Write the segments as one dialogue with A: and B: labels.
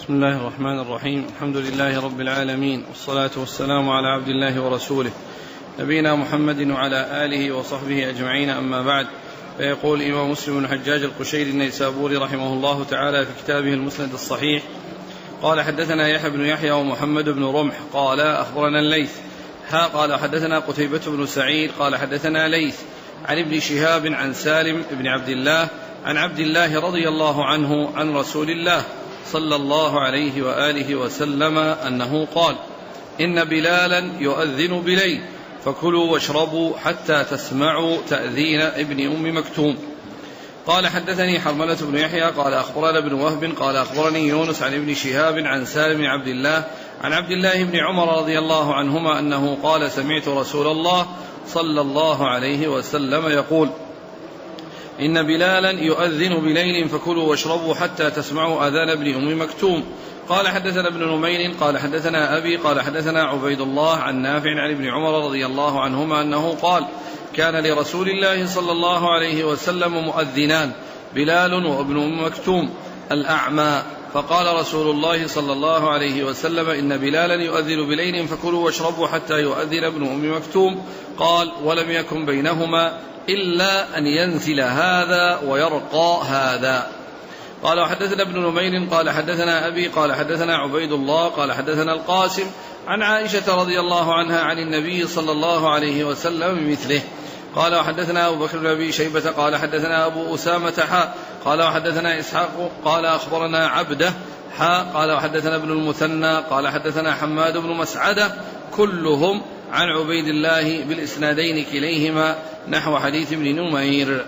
A: بسم الله الرحمن الرحيم. الحمد لله رب العالمين، والصلاة والسلام على عبد الله ورسوله نبينا محمد وعلى آله وصحبه أجمعين، أما بعد. فيقول الإمام مسلم بن الحجاج القشيري النيسابوري رحمه الله تعالى في كتابه المسند الصحيح: قال حدثنا يحيى بن يحيى ومحمد بن رمح قال أخبرنا الليث قال حدثنا قتيبة بن سعيد قال حدثنا ليث عن ابن شهاب عن سالم بن عبد الله عن عبد الله رضي الله عنه عن رسول الله صلى الله عليه وآله وسلم أنه قال: إن بلالا يؤذن بليل فكلوا واشربوا حتى تسمعوا تأذين ابن أم مكتوم. قال حدثني حرملة بن يحيى قال أخبرنا ابن وهب قال أخبرني يونس عن ابن شهاب عن سالم بن عبد الله عن عبد الله بن عمر رضي الله عنهما أنه قال: سمعت رسول الله صلى الله عليه وسلم يقول: إن بلالا يؤذن بليل فكلوا واشربوا حتى تسمعوا آذان ابن أم مكتوم. قال حدثنا ابن نمير قال حدثنا أبي قال حدثنا عبيد الله عن نافع عن ابن عمر رضي الله عنهما أنه قال: كان لرسول الله صلى الله عليه وسلم مؤذنان، بلال وابن أم مكتوم الأعمى. فقال رسول الله صلى الله عليه وسلم: إن بلالا يؤذن بليل فكلوا واشربوا حتى يؤذن ابن أم مكتوم. قال: ولم يكن بينهما إلا أن ينزل هذا ويرقى هذا. قال وحدثنا ابن نمير قال حدثنا أبي قال حدثنا عبيد الله قال حدثنا القاسم عن عائشة رضي الله عنها عن النبي صلى الله عليه وسلم بمثله. قال وحدثنا أبو بكر بن أبي شيبة قال حدثنا أبو أسامة قال وحدثنا إسحاق قال أخبرنا عبده قال وحدثنا ابن المثنى قال حدثنا حماد بن مسعدة كلهم عن عبيد الله بالإسنادين كليهما نحو حديث ابن نمير.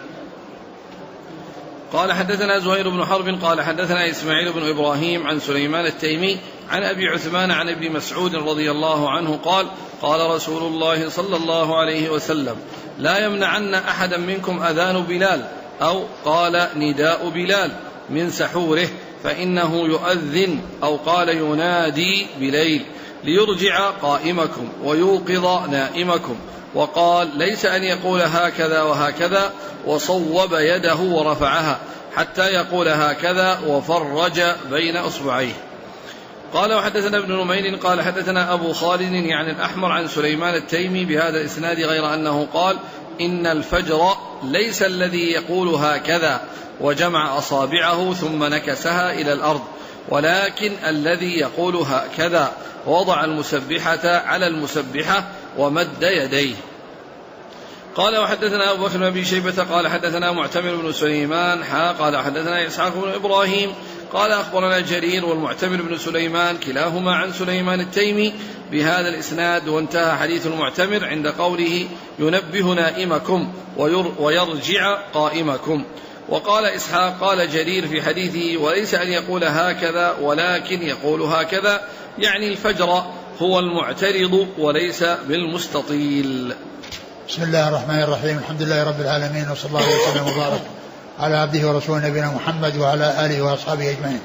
A: قال حدثنا زهير بن حرب قال حدثنا إسماعيل بن إبراهيم عن سليمان التيمي عن أبي عثمان عن ابن مسعود رضي الله عنه قال: قال رسول الله صلى الله عليه وسلم: لا يمنعن أحدا منكم أذان بلال أو قال نداء بلال من سحوره، فإنه يؤذن أو قال ينادي بليل ليرجع قائمكم ويوقظ نائمكم. وقال: ليس أن يقول هكذا وهكذا وصوب يده ورفعها، حتى يقول هكذا وفرج بين أصبعيه. قال وحدثنا ابن نمير قال حدثنا أبو خالد يعني الأحمر عن سليمان التيمي بهذا الإسناد غير أنه قال: إن الفجر ليس الذي يقول هكذا وجمع أصابعه ثم نكسها إلى الأرض، ولكن الذي يقول هكذا ووضع المسبحة على المسبحة ومد يديه. قال وحدثنا أبو بكر بن أبي شيبة قال حدثنا معتمر بن سليمان قال حدثنا إسحاق بن إبراهيم قال أخبرنا جرير والمعتمر بن سليمان كلاهما عن سليمان التيمي بهذا الإسناد. وانتهى حديث المعتمر عند قوله: ينبه نائمكم ويرجع قائمكم. وقال إسحاق قال جرير في حديثه: وليس أن يقول هكذا ولكن يقول هكذا، يعني الفجر هو المعترض وليس بالمستطيل.
B: بسم الله الرحمن الرحيم. الحمد لله رب العالمين، وصلى الله وسلم وبارك على عبده ورسوله نبينا محمد وعلى آله وأصحابه أجمعين.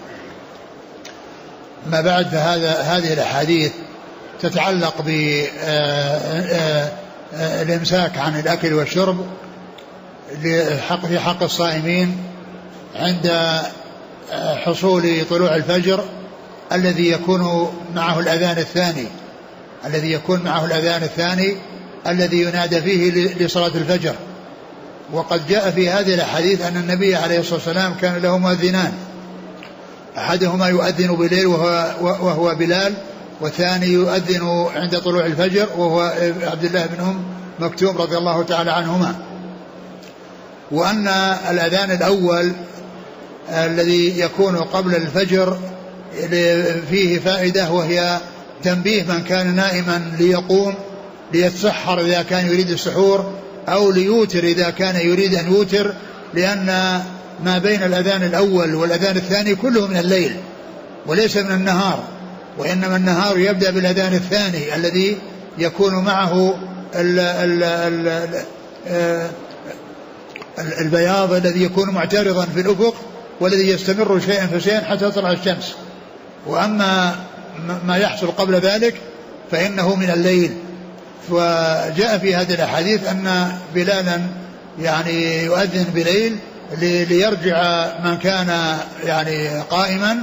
B: ما بعد، هذه الأحاديث تتعلق بالإمساك عن الأكل والشرب في حق الصائمين عند حصول طلوع الفجر الذي يكون معه الأذان الثاني الذي ينادى فيه لصلاة الفجر. وقد جاء في هذه الأحاديث أن النبي عليه الصلاة والسلام كان له مؤذنان، أحدهما يؤذن بليل وهو بلال، والثاني يؤذن عند طلوع الفجر وهو عبد الله بن أم مكتوم رضي الله تعالى عنهما. وأن الأذان الأول الذي يكون قبل الفجر فيه فائدة، وهي تنبيه من كان نائما ليقوم ليتسحر إذا كان يريد السحور، أو ليوتر إذا كان يريد أن يوتر، لأن ما بين الأذان الأول والأذان الثاني كله من الليل وليس من النهار، وإنما النهار يبدأ بالأذان الثاني الذي يكون معه البياض الذي يكون معترضا في الأفق والذي يستمر شيئا فشيئا حتى تطلع الشمس. وأما ما يحصل قبل ذلك فإنه من الليل. وجاء في هذه الأحاديث أن بلالا يعني يؤذن بليل ليرجع من كان يعني قائما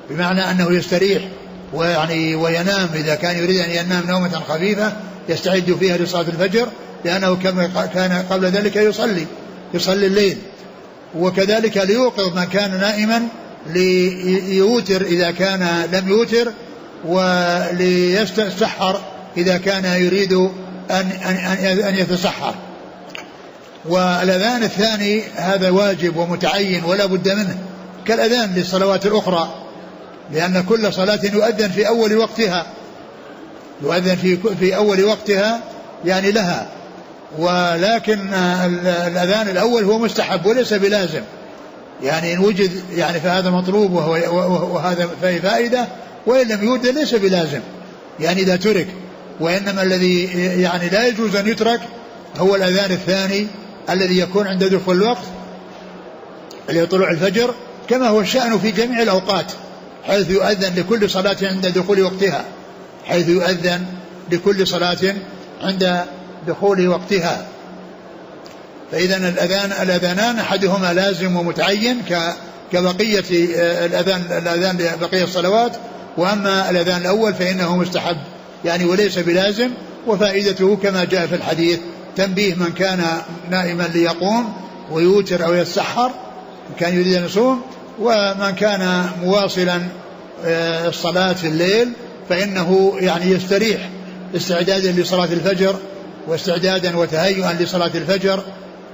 B: بمعنى أنه يستريح وينام إذا كان يريد أن ينام نومة خفيفة يستعد فيها لصلاة الفجر، لأنه كان قبل ذلك يصلي الليل. وكذلك ليوقظ من كان نائما ليوتر إذا كان لم يوتر، وليستسحر إذا كان يريد أن يتسحر. والأذان الثاني هذا واجب ومتعين ولا بد منه كالأذان للصلوات الأخرى، لأن كل صلاة يؤذن في أول وقتها، يؤذن في أول وقتها يعني لها. ولكن الأذان الأول هو مستحب وليس بلازم، يعني إن وجد يعني فهذا مطلوب وهذا فائدة، وإن لم يوجد ليس بلازم يعني إذا ترك. وإنما الذي يعني لا يجوز أن يترك هو الأذان الثاني الذي يكون عند دخول الوقت اللي طلوع الفجر، كما هو الشأن في جميع الأوقات، حيث يؤذن لكل صلاة عند دخول وقتها، حيث يؤذن لكل صلاة عند دخول وقتها. فإذا الأذانان أحدهما لازم ومتعين كبقية الأذان لبقية الصلوات، وأما الأذان الأول فإنه مستحب يعني وليس بلازم. وفائدته كما جاء في الحديث تنبيه من كان نائما ليقوم ويوتر أو يتسحر إن كان يريد أن يصوم، ومن كان مواصلا الصلاة في الليل فإنه يعني يستريح استعدادا لصلاة الفجر واستعدادا وتهيئا لصلاة الفجر.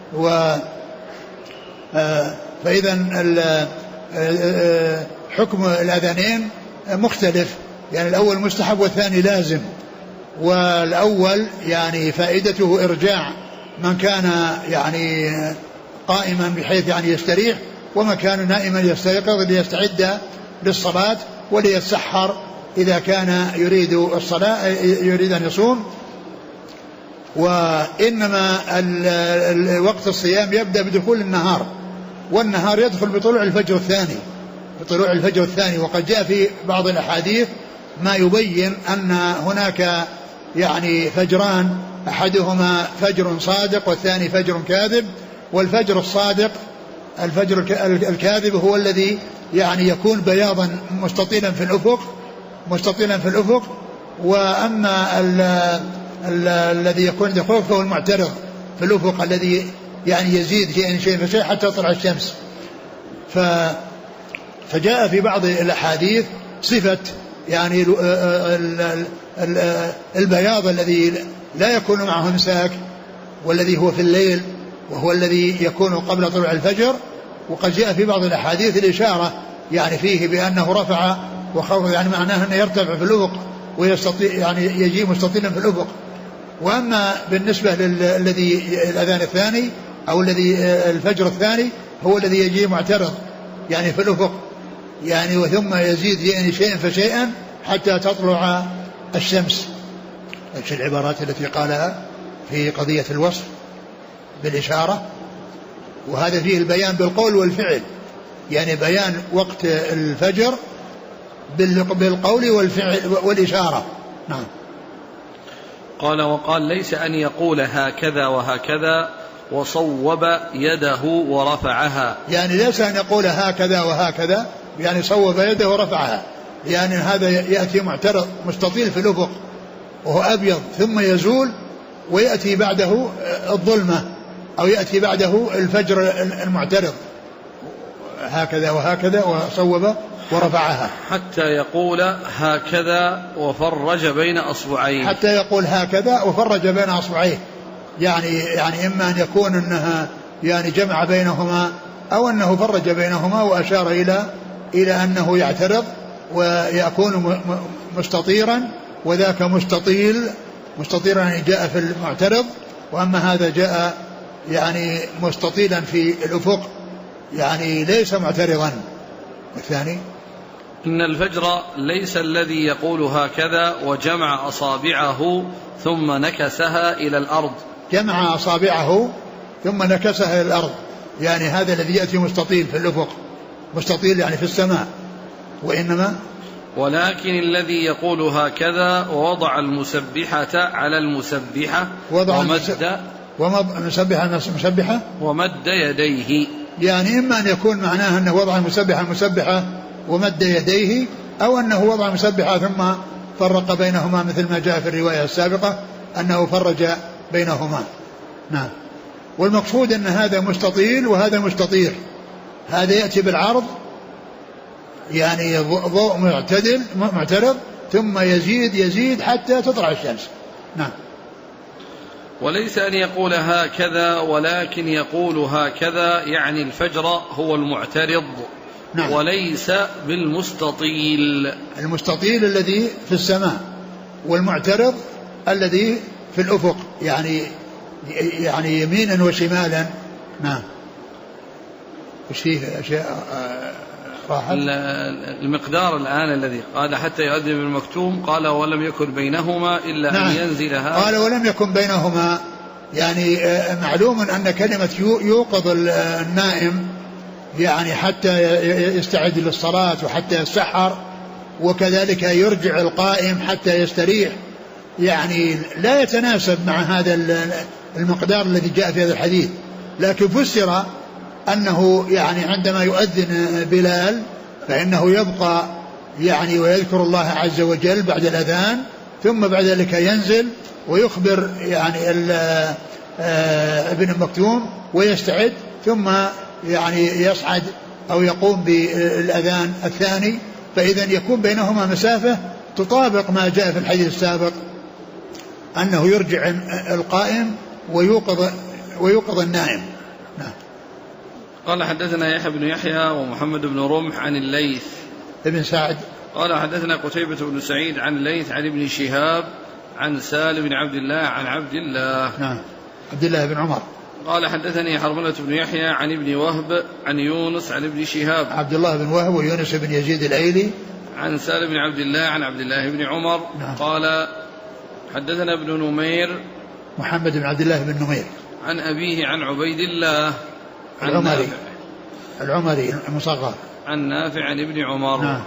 B: فإذا حكم الأذانين مختلف، يعني الأول مستحب والثاني لازم. والأول يعني فائدته إرجاع من كان يعني قائما بحيث يعني يستريح، ومن كان نائما يستيقظ ليستعد للصلاة وليتسحر إذا كان يريد الصلاة يريد أن يصوم. وإنما وقت الصيام يبدأ بدخول النهار، والنهار يدخل بطلوع الفجر الثاني. وقد جاء في بعض الأحاديث ما يبين أن هناك يعني فجران، أحدهما فجر صادق والثاني فجر كاذب. والفجر الصادق الفجر الكاذب هو الذي يعني يكون بياضا مستطيلا في الأفق. وأما الذي يكون دخول فهو المعترض في الأفق الذي يعني يزيد شيء فشيء حتى تطلع الشمس. فجاء في بعض الأحاديث صفة يعني البياض الذي لا يكون معه امساك، والذي هو في الليل، وهو الذي يكون قبل طلوع الفجر. وقد جاء في بعض الأحاديث الإشارة يعني فيه بأنه رفع وخفض، يعني معناه أنه يرتفع في الأفق ويستطيع يعني يجي مستطيلا في الأفق. وأما بالنسبة للذي الأذان الثاني أو الذي الفجر الثاني هو الذي يجي معترض يعني في الأفق، يعني وثم يزيد يعني شيئا فشيئا حتى تطلع الشمس. في العبارات التي قالها في قضية الوصف بالإشارة، وهذا فيه البيان بالقول والفعل، يعني بيان وقت الفجر بالقول والفعل والإشارة. نعم.
A: قال وقال ليس أن يقول هكذا وهكذا وصوب يده ورفعها،
B: يعني ليس أن يقول هكذا وهكذا يعني صوب يده ورفعها، يعني هذا يأتي معترض مستطيل في الأفق وهو أبيض ثم يزول ويأتي بعده الظلمة أو يأتي بعده الفجر المعترض، هكذا وهكذا وصوب ورفعها
A: حتى يقول هكذا وفرج بين أصبعيه،
B: حتى يقول هكذا وفرج بين أصبعيه، يعني إما أن يكون أنها يعني جمع بينهما أو أنه فرج بينهما وأشار إلى أنه يعترض ويكون مستطيرا، وذاك مستطيرا يعني جاء في المعترض، وأما هذا جاء يعني مستطيلا في الأفق يعني ليس معترضا. الثاني
A: إن الفجر ليس الذي يقول هكذا وجمع أصابعه ثم نكسها إلى الأرض،
B: جمع أصابعه ثم نكسها إلى الأرض، يعني هذا الذي يأتي مستطيل في الأفق، مستطيل يعني في السماء. وإنما
A: ولكن الذي يقول هكذا ووضع المسبحة على المسبحة
B: ومد
A: يديه،
B: يعني إما أن يكون معناه أنه وضع المسبحة ومد يديه، أو أنه وضع مسبحة ثم فرق بينهما مثل ما جاء في الرواية السابقة أنه فرج بينهما. نعم. والمقصود أن هذا مستطيل وهذا مستطير، هذا يأتي بالعرض يعني ضوء معترض ثم يزيد حتى تطلع الشمس. نعم.
A: وليس أن يقول هكذا ولكن يقول هكذا، يعني الفجر هو المعترض. نعم. وليس بالمستطيل،
B: المستطيل الذي في السماء، والمعترض الذي في الأفق، يعني يمينا وشمالا. نعم. وش فيه أشياء راحت؟
A: المقدار الآن الذي قال حتى يؤذن بالمكتوم، قال ولم يكن بينهما إلا
B: نعم.
A: أن ينزل هذا.
B: قال ولم يكن بينهما، يعني معلوم أن كلمة يوقظ النائم يعني حتى يستعد للصلاة وحتى يسحر، وكذلك يرجع القائم حتى يستريح، يعني لا يتناسب مع هذا المقدار الذي جاء في هذا الحديث. لكن فسر أنه يعني عندما يؤذن بلال فإنه يبقى يعني ويذكر الله عز وجل بعد الأذان، ثم بعد ذلك ينزل ويخبر يعني ابن مكتوم ويستعد، ثم يعني يصعد أو يقوم بالأذان الثاني، فإذا يكون بينهما مسافة تطابق ما جاء في الحديث السابق أنه يرجع القائم ويوقظ النائم. نعم.
A: قال حدثنا يحيى بن يحيى ومحمد بن رمح عن الليث
B: ابن سعد
A: قال حدثنا قتيبة بن سعيد عن الليث عن ابن شهاب عن سالم بن عبد الله عن عبد الله.
B: نعم. عبد الله بن عمر.
A: قال حدثني حرملة بن يحيى عن ابن وهب عن يونس عن ابن شهاب
B: عبد الله بن وهب ويونس بن يزيد الأيلي
A: عن سالم بن عبد الله عن عبد الله بن عمر.
B: نعم.
A: قال حدثنا ابن نمير
B: محمد بن عبد الله بن نمير
A: عن أبيه عن عبيد الله
B: العمري المصغر
A: عن نافع عن ابن عمر.
B: نعم.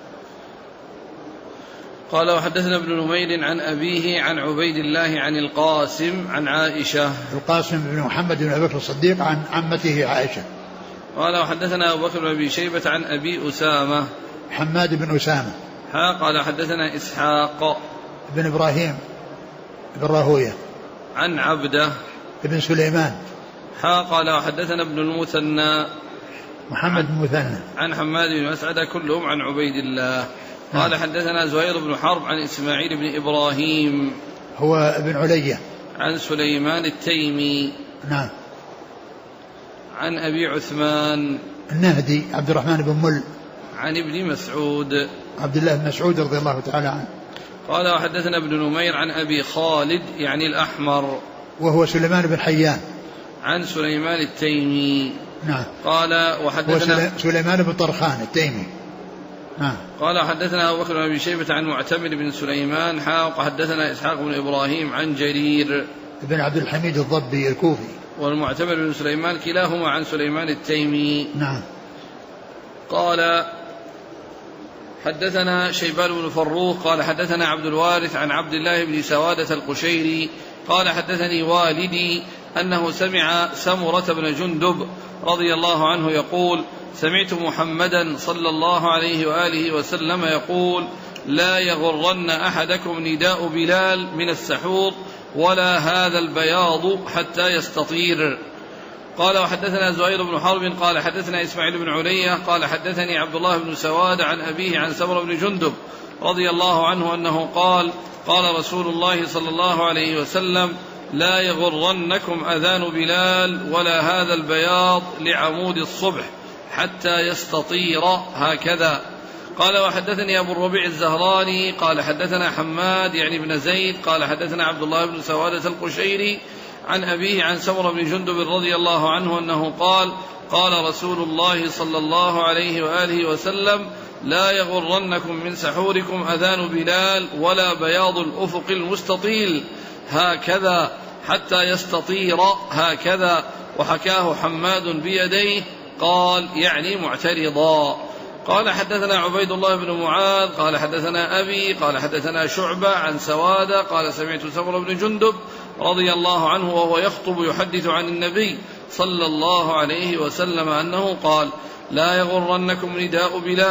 A: قال وحدثنا ابن نمير عن أبيه عن عبيد الله عن القاسم عن عائشة.
B: القاسم بن محمد بن أبي بكر الصديق عن عمته عائشة.
A: قال وحدثنا أبو بكر بن أبي شيبة عن أبي أسامة
B: حماد بن أسامة.
A: قال حدثنا إسحاق
B: بن إبراهيم بن راهوية
A: عن عبده
B: بن سليمان.
A: قال وحدثنا ابن المثنى
B: محمد بن مثنى
A: عن حماد بن مسعد كلهم عن عبيد الله. قال حدثنا زهير بن حرب عن إسماعيل بن إبراهيم
B: هو ابن علية
A: عن سليمان التيمي.
B: نعم.
A: عن أبي عثمان
B: النهدي عبد الرحمن بن مل
A: عن ابن مسعود
B: عبد الله بن مسعود رضي الله تعالى عنه.
A: قال وحدثنا ابن نمير عن أبي خالد يعني الأحمر
B: وهو سليمان بن حيان
A: عن سليمان التيمي.
B: نعم.
A: قال وحدثنا
B: سليمان بن طرخان التيمي. نعم.
A: قال حدثنا أبو بكر بن أبي شيبة عن معتمر بن سليمان وحدثنا إسحاق بن إبراهيم عن جرير
B: بن عبد الحميد الضبي الكوفي
A: والمعتمر بن سليمان كلاهما عن سليمان التيمي.
B: نعم.
A: قال حدثنا شيبان بن فروخ قال حدثنا عبد الوارث عن عبد الله بن سوادة القشيري قال حدثني والدي أنه سمع سمرة بن جندب رضي الله عنه يقول سمعت محمدا صلى الله عليه وآله وسلم يقول لا يغرن أحدكم نداء بلال من السحور ولا هذا البياض حتى يستطير. قال وحدثنا زهير بن حرب قال حدثنا إسماعيل بن علية قال حدثني عبد الله بن سواد عن أبيه عن سمرة بن جندب رضي الله عنه أنه قال قال رسول الله صلى الله عليه وسلم لا يغرنكم أذان بلال ولا هذا البياض لعمود الصبح حتى يستطير هكذا. قال وحدثني أبو الربيع الزهراني قال حدثنا حماد يعني بن زيد قال حدثنا عبد الله بن سوادة القشيري عن أبيه عن سمرة بن جندب رضي الله عنه أنه قال قال رسول الله صلى الله عليه وآله وسلم لا يغرنكم من سحوركم أذان بلال ولا بياض الأفق المستطيل هكذا حتى يستطير هكذا. وحكاه حماد بيديه قال يعني معترضا. قال حدثنا عبيد الله بن معاذ قال حدثنا أبي قال حدثنا شعبة عن سوادة قال سمعت سمرة بن جندب رضي الله عنه وهو يخطب يحدث عن النبي صلى الله عليه وسلم أنه قال لا يغرنكم نداء بلال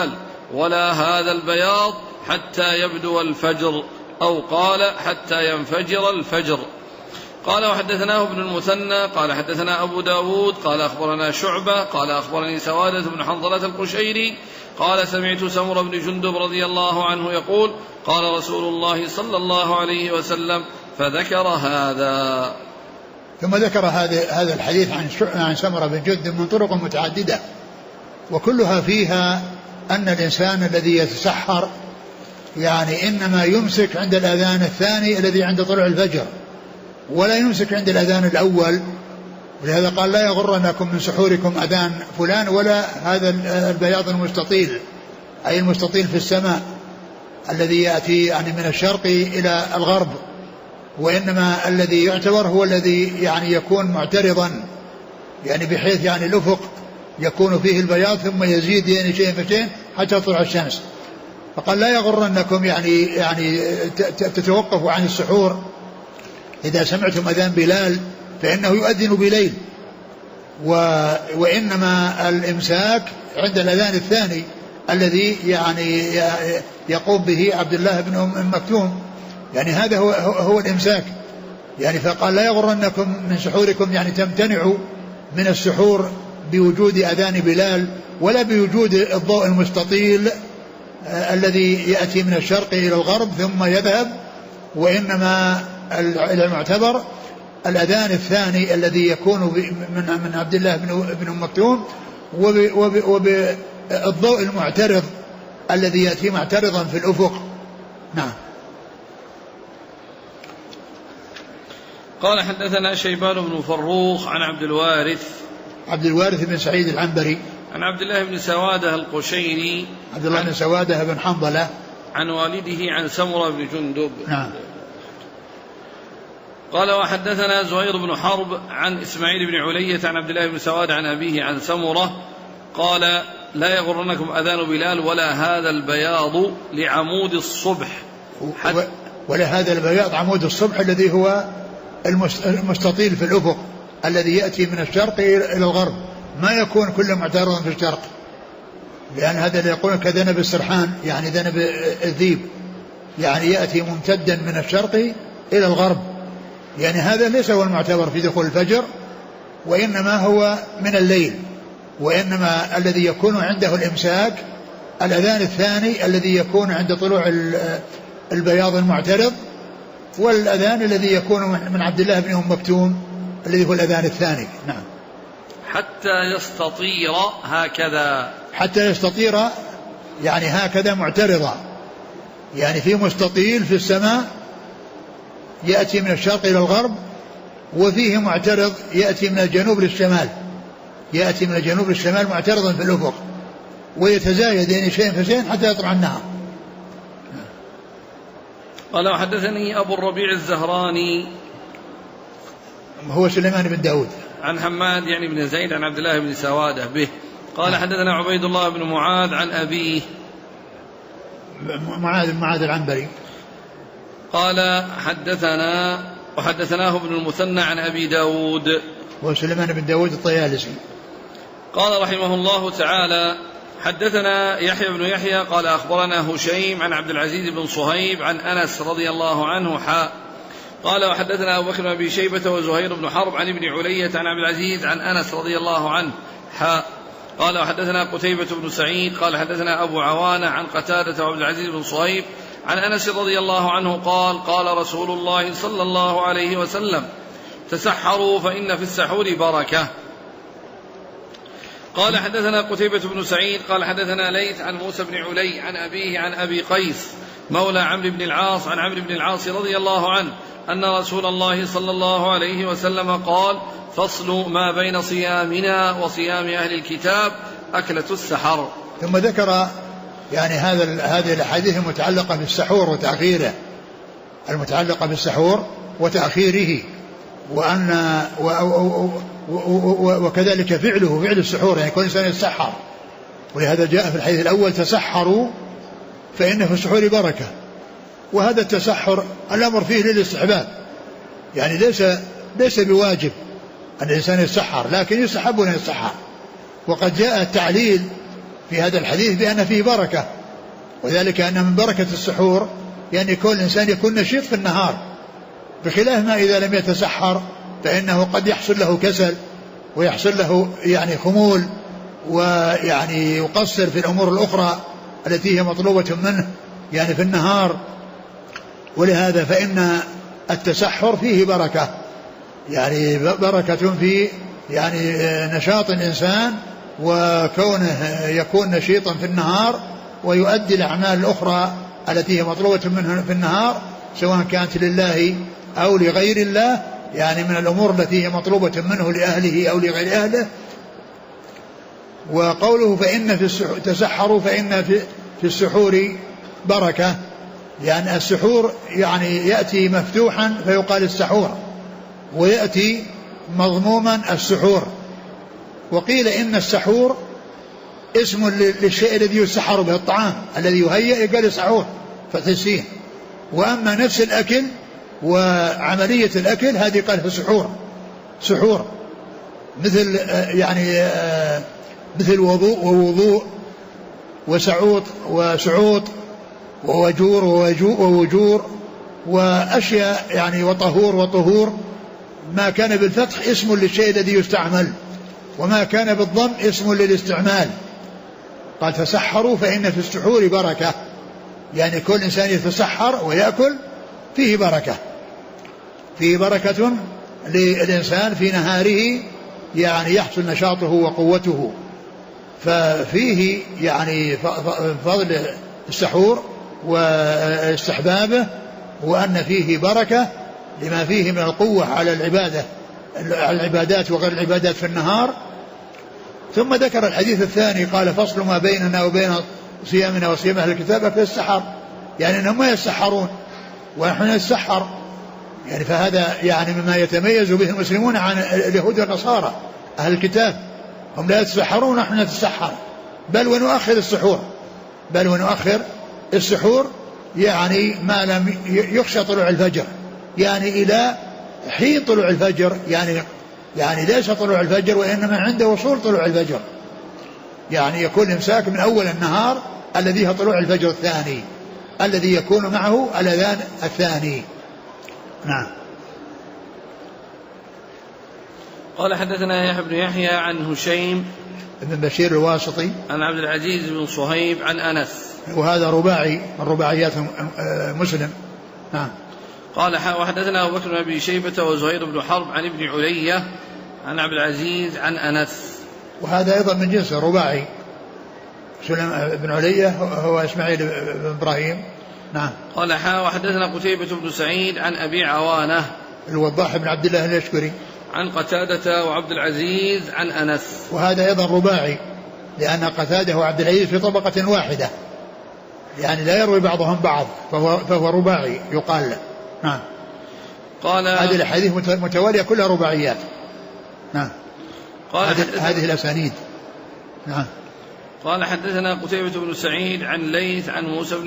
A: ولا هذا البياض حتى يبدو الفجر، أو قال حتى ينفجر الفجر. قال وحدثناه ابن المثنى قال حدثنا أبو داود قال أخبرنا شعبة قال أخبرني سوادة بن حنظلة القشيري قال سمعت سمر بن جندب رضي الله عنه يقول قال رسول الله صلى الله عليه وسلم فذكر هذا.
B: ثم ذكر هذا الحديث عن سمر بن جندب من طرق متعددة، وكلها فيها أن الإنسان الذي يتسحر يعني إنما يمسك عند الأذان الثاني الذي عند طلوع الفجر، ولا يمسك عند الأذان الأول. ولهذا قال لا يغرنكم من سحوركم أذان فلان ولا هذا البياض المستطيل، أي المستطيل في السماء الذي يأتي يعني من الشرق إلى الغرب، وإنما الذي يعتبر هو الذي يعني يكون معترضا، يعني بحيث يعني الأفق يكون فيه البياض ثم يزيد يعني شيء فشيء حتى تطلع الشمس. فقال لا يغرنكم يعني تتوقفوا عن السحور إذا سمعتم أذان بلال فإنه يؤذن بليل، وإنما الإمساك عند الأذان الثاني الذي يعني يقوم به عبد الله بن أم مكتوم، يعني هذا هو الإمساك. يعني فقال لا يغرنكم من سحوركم، يعني تمتنعوا من السحور بوجود أذان بلال ولا بوجود الضوء المستطيل الذي يأتي من الشرق إلى الغرب ثم يذهب، وإنما المعتبر الأذان الثاني الذي يكون من عبد الله بن أم مكتوم وبالضوء المعترض الذي يأتي معترضا في الأفق. نعم.
A: قال حدثنا شيبان بن فروخ عن عبد الوارث
B: بن سعيد العنبري
A: عن عبد الله بن سوادة القشيري
B: عبد الله بن سوادة بن حنظلة
A: عن والده عن سمرة بن جندب.
B: نعم.
A: قال وحدثنا زهير بن حرب عن إسماعيل بن علية عن عبد الله بن سوادة عن أبيه عن سمرة قال لا يغرنكم أذان بلال ولا هذا البياض لعمود الصبح،
B: ولا هذا البياض عمود الصبح الذي هو المستطيل في الأفق الذي يأتي من الشرق إلى الغرب، ما يكون كله معترضا في الشرق، لأن هذا اللي يقول كذنب السرحان يعني ذنب الذيب، يعني يأتي ممتدا من الشرق إلى الغرب، يعني هذا ليس هو المعتبر في دخول الفجر، وإنما هو من الليل، وإنما الذي يكون عنده الإمساك الأذان الثاني الذي يكون عند طلوع البياض المعترض، والأذان الذي يكون من عبد الله بن أم مكتوم الذي هو الأذان الثاني. نعم.
A: حتى يستطير هكذا،
B: حتى يستطير يعني هكذا معترضا، يعني في مستطيل في السماء يأتي من الشرق إلى الغرب، وفيه معترض يأتي من الجنوب للشمال، يأتي من الجنوب للشمال معترضا في الأفق، ويتزايد يعني شيء فشيء حتى يطلع النهار.
A: قال وحدثني أبو الربيع الزهراني
B: هو سليمان بن داود
A: عن حماد يعني بن زيد عن عبد الله بن سوادة به قال حدثنا عبيد الله بن معاذ عن أبيه
B: معاذ العنبري
A: قال وحدثناه ابن المثنى عن أبي داود
B: وسليمان بن داود الطيالسي. قال
A: رحمه الله تعالى حدثنا يحيى بن يحيى قال أخبرنا هشيم عن عبد العزيز بن صهيب عن أنس رضي الله عنه قال وحدثنا أبو بكر بن أبي شيبة وزهير بن حرب عن ابن علية عن عبد العزيز عن أنس رضي الله عنه قال وحدثنا قتيبة بن سعيد قال حدثنا أبو عوانة عن قتادة وعبد العزيز بن صهيب عن أنس رضي الله عنه قال رسول الله صلى الله عليه وسلم تسحروا فإن في السحور بركة. قال حدثنا قتيبة بن سعيد قال حدثنا ليث عن موسى بن علي عن أبيه عن أبي قيس مولى عمرو بن العاص عن عمرو بن العاص رضي الله عنه أن رسول الله صلى الله عليه وسلم قال فصل ما بين صيامنا وصيام أهل الكتاب أكلة السحر.
B: ثم ذكر يعني هذه الأحاديث المتعلقة بالسحور وتأخيره، المتعلقة بالسحور وتأخيره، وكذلك فعل السحور، يعني كل إنسان يتسحر، ولهذا جاء في الحديث الأول تسحروا فإن في السحور بركة. وهذا التسحر الأمر فيه للاستحباب، يعني ليس بواجب أن الإنسان يتسحر، لكن يستحب أن يتسحر. وقد جاء التعليل في هذا الحديث بأن فيه بركة، وذلك أن من بركة السحور يعني كل إنسان يكون نشيط في النهار، بخلاف ما إذا لم يتسحر فإنه قد يحصل له كسل ويحصل له يعني خمول ويعني يقصر في الأمور الأخرى التي هي مطلوبة منه يعني في النهار. ولهذا فإن التسحر فيه بركة، يعني بركة في يعني نشاط الإنسان وكونه يكون نشيطا في النهار ويؤدي الأعمال الأخرى التي هي مطلوبة منه في النهار سواء كانت لله أو لغير الله، يعني من الأمور التي هي مطلوبة منه لأهله أو لغير أهله. وقوله فإن تسحروا فإن في السحور بركة، يعني السحور يعني يأتي مفتوحا فيقال السحور، ويأتي مضموما السحور. وقيل إن السحور اسم للشيء الذي يسحر به، الطعام الذي يهيئ يقال السحور فتح السين. وأما نفس الأكل وعملية الأكل هذه قال في سحور، مثل يعني مثل وضوء وسعوط ووجور ووجور وأشياء يعني وطهور. ما كان بالفتح اسم للشيء الذي يستعمل، وما كان بالضم اسم للاستعمال. قال تسحروا فإن في السحور بركة، يعني كل إنسان يتسحر ويأكل فيه بركة، فيه بركة للإنسان في نهاره، يعني يحصل نشاطه وقوته. ففيه يعني فضل السحور واستحبابه، وأن فيه بركة لما فيه من القوة على العبادات وغير العبادات في النهار. ثم ذكر الحديث الثاني قال فصل ما بيننا وبين صيامنا وصيام أهل الكتاب في السحر، يعني أنهم ما يسحرون ونحن نسحر، يعني فهذا يعني مما يتميز به المسلمون عن اليهود والنصارى. أهل الكتاب هم لا يتسحرون ونحن نتسحر، بل ونؤخر السحور يعني ما لم يخشى طلوع الفجر، يعني إلى حين طلوع الفجر، يعني ليس طلوع الفجر وإنما عند وصول طلوع الفجر، يعني يكون إمساك من أول النهار الذي هو طلوع الفجر الثاني الذي يكون معه الأذان الثاني. نعم.
A: قال حدثنا يحيى بن يحيى عن هشيم
B: بن بشير الواسطي
A: عن عبد العزيز بن صهيب عن أنس،
B: وهذا رباعي من رباعيات مسلم. نعم.
A: قال وحدثنا أبو بكر بن أبي شيبة وزهير بن حرب عن ابن علية عن عبد العزيز عن أنس،
B: وهذا أيضا من جنس رباعي. سلم بن علية هو إسماعيل بن إبراهيم. نعم.
A: قال وحدثنا قتيبة بن سعيد عن أبي عوانة
B: الوضاح بن عبد الله اليشكري
A: عن قتادة وعبد العزيز عن أنس،
B: وهذا أيضا رباعي، لأن قتادة وعبد العزيز في طبقة واحدة، يعني لا يروي بعضهم بعض، فهو رباعي يقال له. نعم.
A: قال
B: هذه الحديث متوالية كلها رباعيات. نعم. هذه الأسانيد. نعم.
A: قال حدثنا قتيبة بن سعيد عن ليث عن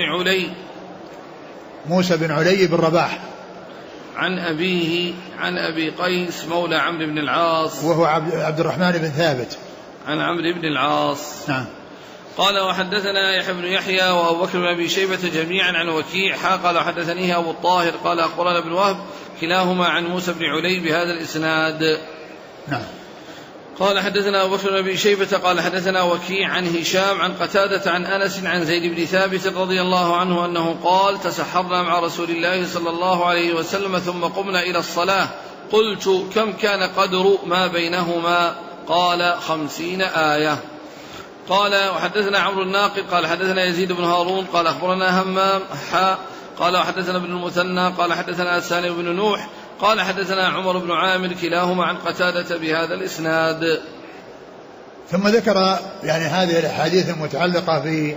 B: موسى بن علي بن رباح
A: عن أبيه عن أبي قيس مولى عمرو بن العاص،
B: وهو عبد الرحمن بن ثابت
A: عن عمرو بن العاص.
B: نعم.
A: قال وحدثنا يحيى بن يحيى وأبو بكر بن أبي شيبة جميعا عن وكيع قال حدثنيه أبو الطاهر قال أخبرنا ابن وهب كلاهما عن موسى بن علي بهذا الإسناد.
B: نعم.
A: قال حدثنا أبو بكر بن أبي شيبة قال حدثنا وكيع عن هشام عن قتادة عن أنس عن زيد بن ثابت رضي الله عنه أنه قال تسحرنا مع رسول الله صلى الله عليه وسلم ثم قمنا إلى الصلاة، قلت كم كان قدر ما بينهما؟ قال 50 آية. قال وحدثنا عمرو الناقد قال حدثنا يزيد بن هارون قال أخبرنا همام قال وحدثنا ابن المثنى قال حدثنا سالم بن نوح قال حدثنا عمر بن عامر كلاهما عن قتادة بهذا الإسناد.
B: ثم ذكر يعني هذه الأحاديث المتعلقة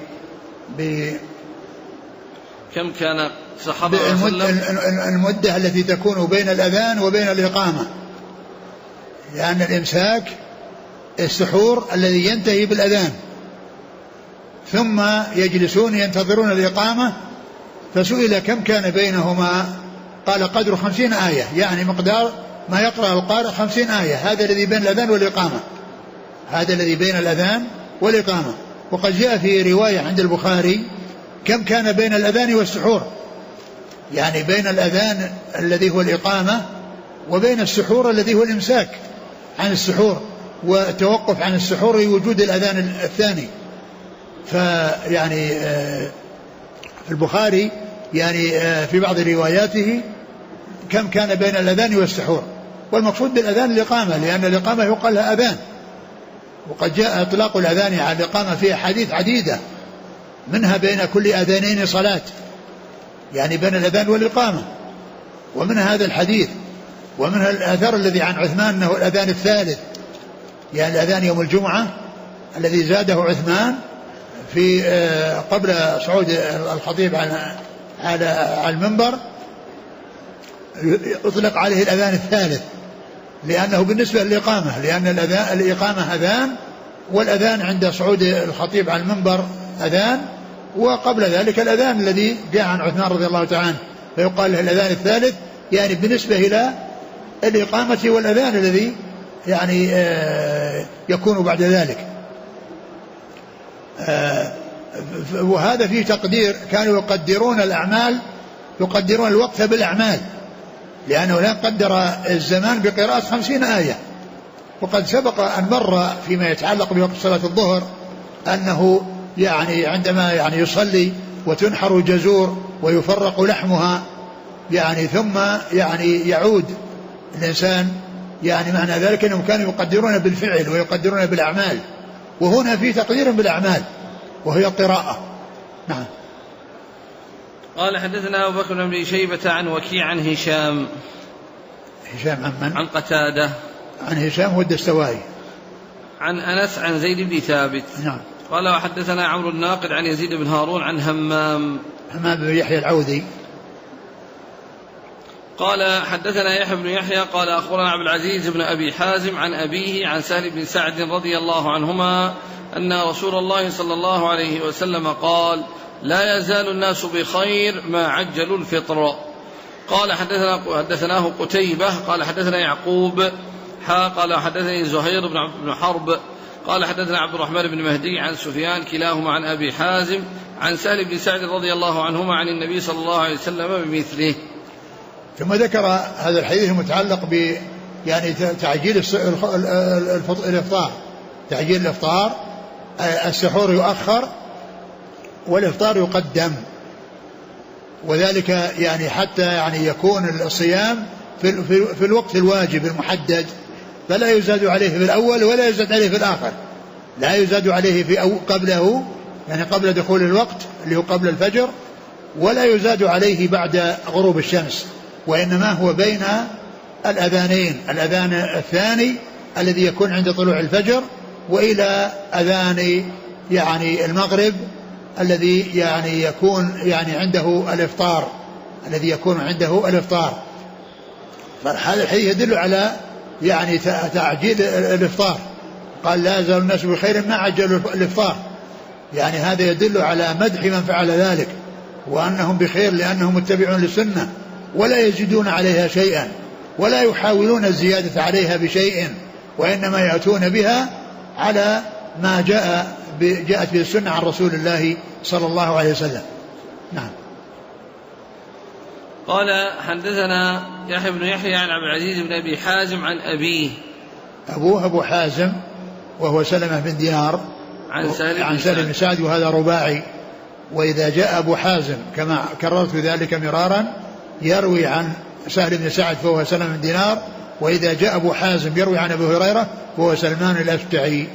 A: كم كان صحابة
B: المدة التي تكون بين الأذان وبين الإقامة، لأن الإمساك السحور الذي ينتهي بالأذان، ثم يجلسون ينتظرون الإقامة، فسئل كم كان بينهما قال قدر 50 آية، يعني مقدار ما يقرأ القارئ 50 آية، هذا الذي بين الأذان والإقامة، هذا الذي بين الأذان والإقامة. وقد جاء في رواية عند البخاري كم كان بين الأذان والسحور، يعني بين الأذان الذي هو الإقامة وبين السحور الذي هو الإمساك عن السحور والتوقف عن السحور لوجود الأذان الثاني. فيعني البخاري يعني في بعض رواياته كم كان بين الأذان والسحور، والمقصود بالأذان الإقامة، لأن الإقامة يقال لها أذان، وقد جاء إطلاق الأذان على الإقامة في أحاديث عديدة، منها بين كل أذانين صلاة، يعني بين الأذان والإقامة، ومن هذا الحديث، ومنها الآثار الذي عن عثمان أنه الأذان الثالث، يعني الأذان يوم الجمعة الذي زاده عثمان في قبل صعود الخطيب على المنبر يطلق عليه الأذان الثالث، لأنه بالنسبة للإقامة، لأن الإقامة أذان، والأذان عند صعود الخطيب على المنبر أذان، وقبل ذلك الأذان الذي جاء عن عثمان رضي الله تعالى عنه، فيقال له الأذان الثالث، يعني بالنسبة إلى الإقامة والأذان الذي يعني يكون بعد ذلك. وهذا فيه تقدير، كانوا يقدرون الأعمال، يقدرون الوقت بالأعمال، لأنه لا قدر الزمان بقراءة 50 آية. وقد سبق أن مر فيما يتعلق بوقت صلاة الظهر أنه يعني عندما يعني يصلي وتنحر جزور ويفرق لحمها، يعني ثم يعني يعود الإنسان، يعني معنى ذلك أنهم كانوا يقدرون بالفعل ويقدرون بالأعمال، وهنا في تقدير بالأعمال وهي قراءة. نعم.
A: قال حدثنا أبو بكر بن أبي شيبة عن وكيع عن هشام
B: عن من؟
A: عن قتادة
B: عن هشام هو الدستوائي
A: عن أنس عن زيد بن ثابت.
B: نعم.
A: قال وحدثنا عمرو الناقد عن يزيد بن هارون عن همام
B: بن يحيى العوذي.
A: قال حدثنا يحيى بن يحيى قال أخبرنا عبد العزيز بن أبي حازم عن أبيه عن سهل بن سعد رضي الله عنهما أن رسول الله صلى الله عليه وسلم قال لا يزال الناس بخير ما عجلوا الفطر. قال حدثناه قتيبة قال حدثنا يعقوب قال حدثني زهير بن حرب قال حدثنا عبد الرحمن بن مهدي عن سفيان كلاهما عن أبي حازم عن سهل بن سعد رضي الله عنهما عن النبي صلى الله عليه وسلم بمثله.
B: ثم ذكر هذا الحديث المتعلق ب يعني تعجيل الإفطار، تعجيل الإفطار، السحور يؤخر والإفطار يقدم، وذلك يعني حتى يعني يكون الصيام في الوقت الواجب المحدد، فلا يزاد عليه في الأول ولا يزاد عليه في الآخر، لا يزاد عليه في قبله يعني قبل دخول الوقت اللي هو قبل الفجر، ولا يزاد عليه بعد غروب الشمس، وإنما هو بين الأذانين، الأذان الثاني الذي يكون عند طلوع الفجر وإلى أذان يعني المغرب الذي يعني يكون يعني عنده الإفطار، الذي يكون عنده الإفطار. فهذا الحديث يدل على يعني تعجيل الإفطار، قال لا يزال الناس بخير ما عجلوا الإفطار، يعني هذا يدل على مدح من فعل ذلك، وأنهم بخير لأنهم متبعون للسنة ولا يزيدون عليها شيئا ولا يحاولون الزيادة عليها بشيء، وإنما يأتون بها على ما جاءت به السنة عن رسول الله صلى الله عليه وسلم. نعم.
A: قال حدثنا يحيى بن يحيى عن عبد العزيز بن أبي حازم عن أبيه،
B: أبوه أبو حازم وهو سلمة بن دينار عن سهل بن سعد، وهذا رباعي، وإذا جاء أبو حازم كما كررت ذلك مرارا يروي عن سهل بن سعد فهو سلمة بن دينار، وإذا جاء أبو حازم يروي عن أبي هريرة فهو سلمان الأشجعي.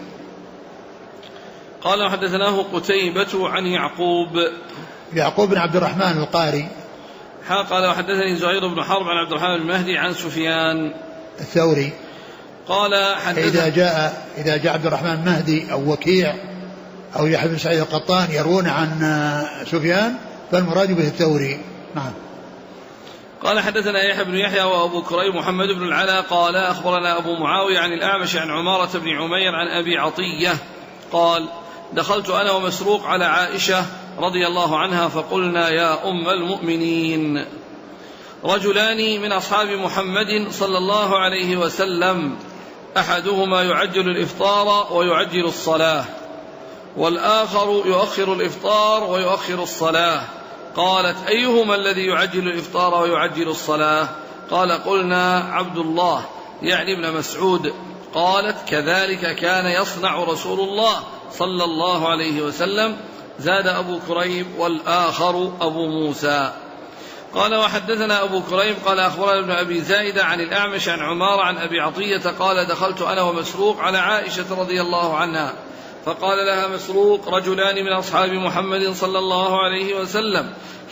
A: قال حدثناه قتيبة عن يعقوب بن
B: عبد الرحمن القاري.
A: قال وحدثني زهير بن حرب عن عبد الرحمن بن مهدي عن سفيان
B: الثوري.
A: قال
B: إذا جاء عبد الرحمن مهدي أو وكيع أو يحيى بن سعيد القطان يروون عن سفيان فالمراد به الثوري. نعم.
A: قال حدثنا يحيى بن يحيى وأبو كريم محمد بن العلاء قال أخبرنا أبو معاوية عن الأعمش عن عمارة بن عمير عن أبي عطية قال دخلت أنا ومسروق على عائشة رضي الله عنها فقلنا يا أم المؤمنين رجلان من أصحاب محمد صلى الله عليه وسلم أحدهما يعجل الإفطار ويعجل الصلاة والآخر يؤخر الإفطار ويؤخر الصلاة. قالت: أيهما الذي يعجل الإفطار ويعجل الصلاة؟ قال: قلنا عبد الله يعني ابن مسعود. قالت: كذلك كان يصنع رسول الله صلى الله عليه وسلم. زاد أبو كريب: والآخر أبو موسى. قال: وحدثنا أبو كريب قال أخبرنا ابن أبي زائدة عن الأعمش عن عمارة عن أبي عطية قال: دخلت أنا ومسروق على عائشة رضي الله عنها فقال لها مسروق: رجلان من أصحاب محمد صلى الله عليه وسلم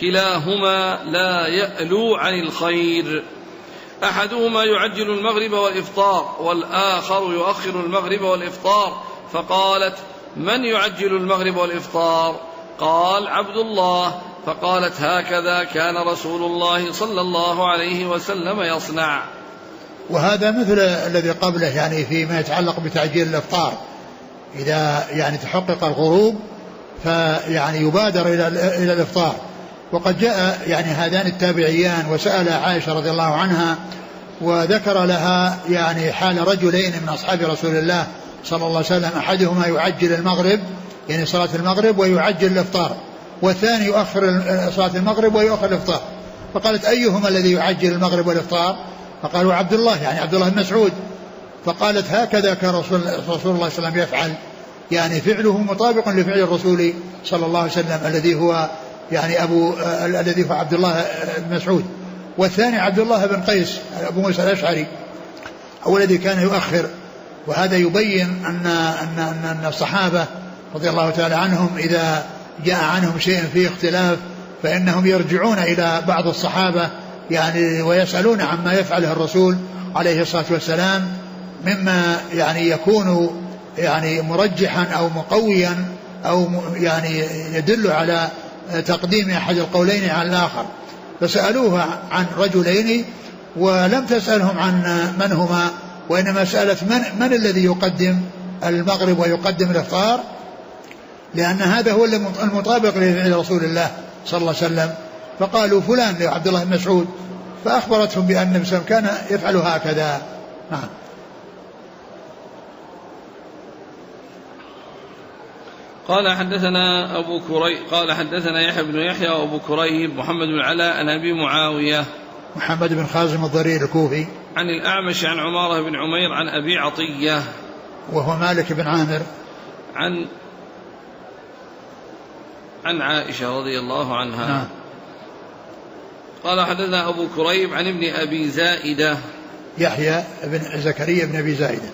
A: كلاهما لا يألو عن الخير، أحدهما يعجل المغرب والإفطار والآخر يؤخر المغرب والإفطار. فقالت: من يعجل المغرب والإفطار؟ قال: عبد الله. فقالت: هكذا كان رسول الله صلى الله عليه وسلم يصنع.
B: وهذا مثل الذي قبله يعني فيما يتعلق بتعجيل الإفطار، إذا يعني تحقق الغروب فيعني يبادر إلى الإفطار. وقد جاء يعني هذان التابعيان وسأل عائشة رضي الله عنها وذكر لها يعني حال رجلين من أصحاب رسول الله صلى الله عليه وسلم، أحدهما يعجل المغرب يعني صلاة المغرب ويعجل الإفطار، والثاني يؤخر صلاة المغرب ويؤخر الإفطار. فقالت: أيهما الذي يعجل المغرب والإفطار؟ فقالوا: عبد الله يعني عبد الله بن مسعود. فقالت: هكذا كان رسول الله صلى الله عليه وسلم يفعل، يعني فعله مطابق لفعل الرسول صلى الله عليه وسلم الذي هو يعني الذي هو عبد الله بن مسعود، والثاني عبد الله بن قيس أبو موسى الأشعري هو الذي كان يؤخر. وهذا يبين أن الصحابة رضي الله تعالى عنهم إذا جاء عنهم شيء فيه اختلاف فإنهم يرجعون إلى بعض الصحابة يعني ويسألون عما يفعله الرسول عليه الصلاة والسلام، مما يعني يكون يعني مرجحا أو مقويا أو يعني يدل على تقديم أحد القولين على الآخر. فسألوه عن رجلين ولم تسألهم عن من هما، وإنما سألت من الذي يقدم المغرب ويقدم الإفطار، لأن هذا هو المطابق لفعل رسول الله صلى الله عليه وسلم. فقالوا: فلان لعبد الله بن مسعود، فأخبرتهم بأن النبي صلى الله عليه وسلم كان يفعل هكذا. نعم.
A: قال: حدثنا أبو كريب قال حدثنا يحيى بن يحيى وأبو كريب محمد بن العلاء عن أبي معاوية
B: محمد بن خازم الضرير الكوفي
A: عن الأعمش عن عمارة بن عمير عن أبي عطية
B: وهو مالك بن عامر
A: عن عائشة رضي الله عنها.
B: نعم.
A: قال: حدثنا أبو كريب عن ابن أبي زائدة
B: يحيى بن زكريا بن أبي زائدة.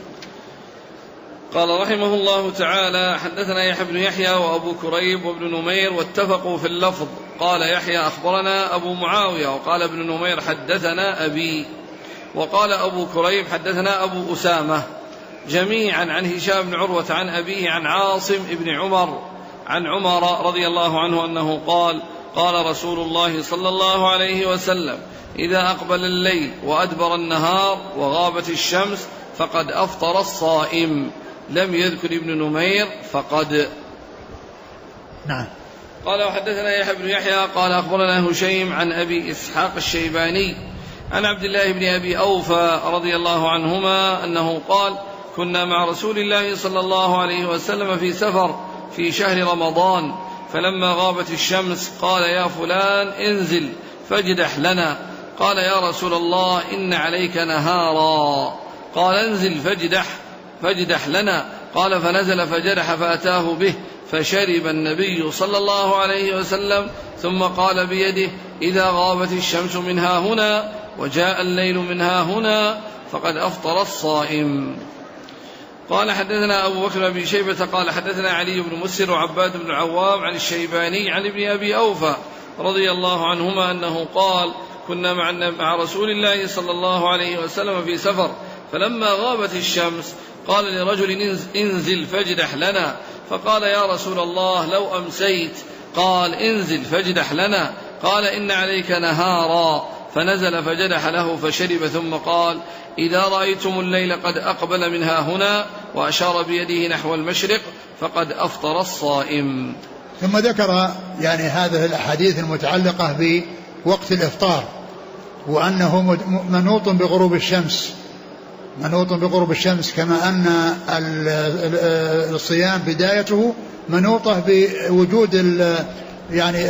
A: قال رحمه الله تعالى: حدثنا يحيى بن يحيى وأبو كريب وابن نمير واتفقوا في اللفظ. قال يحيى: أخبرنا أبو معاوية، وقال ابن نمير: حدثنا أبي، وقال أبو كريب: حدثنا أبو أسامة، جميعا عن هشام بن عروة عن أبيه عن عاصم بن عمر عن عمر رضي الله عنه أنه قال: قال رسول الله صلى الله عليه وسلم: إذا أقبل الليل وأدبر النهار وغابت الشمس فقد أفطر الصائم. لم يذكر ابن نمير فقد.
B: نعم.
A: قال: وحدثنا يحيى بن يحيى قال أخبرنا هشيم عن أبي إسحاق الشيباني عن عبد الله بن أبي أوفى رضي الله عنهما أنه قال: كنا مع رسول الله صلى الله عليه وسلم في سفر في شهر رمضان، فلما غابت الشمس قال: يا فلان انزل فاجدح لنا. قال: يا رسول الله إن عليك نهارا. قال: انزل فاجدح لنا. قال: فنزل فجدح فأتاه به فشرب النبي صلى الله عليه وسلم، ثم قال بيده: إذا غابت الشمس منها هنا وجاء الليل منها هنا فقد أفطر الصائم. قال: حدثنا أبو بكر بن شيبة قال حدثنا علي بن مسر وعباد بن العوام عن الشيباني عن ابن أبي أوفى رضي الله عنهما أنه قال: كنا مع رسول الله صلى الله عليه وسلم في سفر، فلما غابت الشمس قال لرجل: انزل فاجدح لنا. فقال: يا رسول الله لو أمسيت. قال: انزل فاجدح لنا. قال: إن عليك نهارا. فنزل فجدح له فشرب، ثم قال: إذا رأيتم الليل قد أقبل منها هنا، وأشار بيده نحو المشرق، فقد أفطر الصائم.
B: ثم ذكر يعني هذه الأحاديث المتعلقة بوقت الإفطار، وأنه منوط بغروب الشمس، كما أن الصيام بدايته منوطة بوجود يعني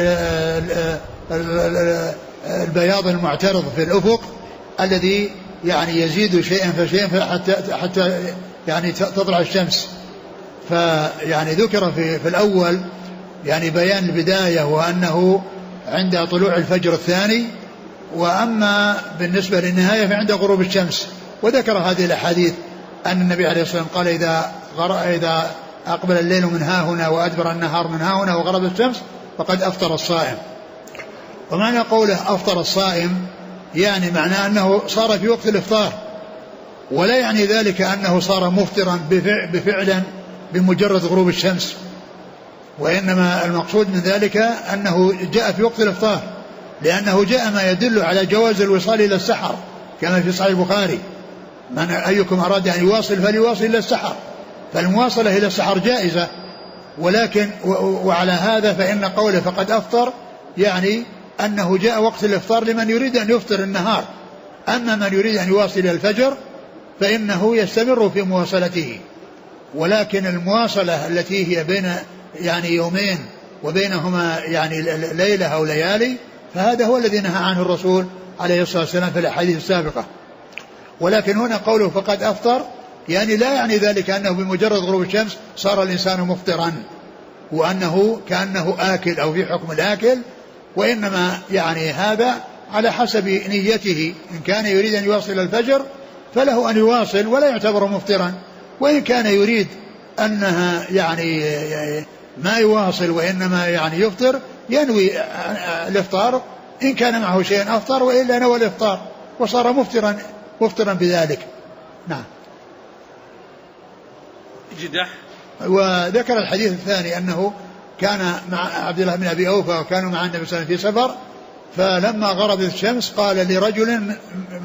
B: البياض المعترض في الأفق الذي يعني يزيد شيئا فشيئا حتى يعني تطلع الشمس. فيعني ذكر في الأول يعني بيان البداية وأنه عند طلوع الفجر الثاني، وأما بالنسبة للنهاية فعند غروب الشمس. وذكر هذه الأحاديث أن النبي عليه الصلاة والسلام قال إذا أقبل الليل من ها هنا وأدبر النهار من ها هنا وغرب الشمس فقد أفطر الصائم. ومعنى قوله أفطر الصائم يعني معناه أنه صار في وقت الإفطار، ولا يعني ذلك أنه صار مفطرا بفعلا بمجرد غروب الشمس، وإنما المقصود من ذلك أنه جاء في وقت الإفطار، لأنه جاء ما يدل على جواز الوصال إلى السحر كما في صحيح البخاري: من أيكم أراد أن يواصل فليواصل إلى السحر. فالمواصلة إلى السحر جائزة، ولكن وعلى هذا فإن قوله فقد أفطر يعني أنه جاء وقت الإفطار لمن يريد أن يفطر النهار. أما من يريد أن يواصل إلى الفجر فإنه يستمر في مواصلته، ولكن المواصلة التي هي بين يعني يومين وبينهما يعني ليلة أو ليالي فهذا هو الذي نهى عنه الرسول عليه الصلاة والسلام في الأحاديث السابقة. ولكن هنا قوله فقد أفطر يعني لا يعني ذلك أنه بمجرد غروب الشمس صار الإنسان مفطرا وأنه كأنه آكل أو في حكم الآكل، وإنما يعني هذا على حسب نيته. إن كان يريد أن يواصل الفجر فله أن يواصل ولا يعتبر مفطرا، وإن كان يريد أنها يعني ما يواصل وإنما يعني يفطر ينوي الإفطار، إن كان معه شيء أفطر، وإلا نوى الإفطار وصار مفطرا بذلك. نعم.
A: جدح.
B: وذكر الحديث الثاني أنه كان مع عبد الله بن أبي أوفى وكانوا مع النبي صلى الله عليه وسلم في سفر، فلما غربت الشمس قال لرجل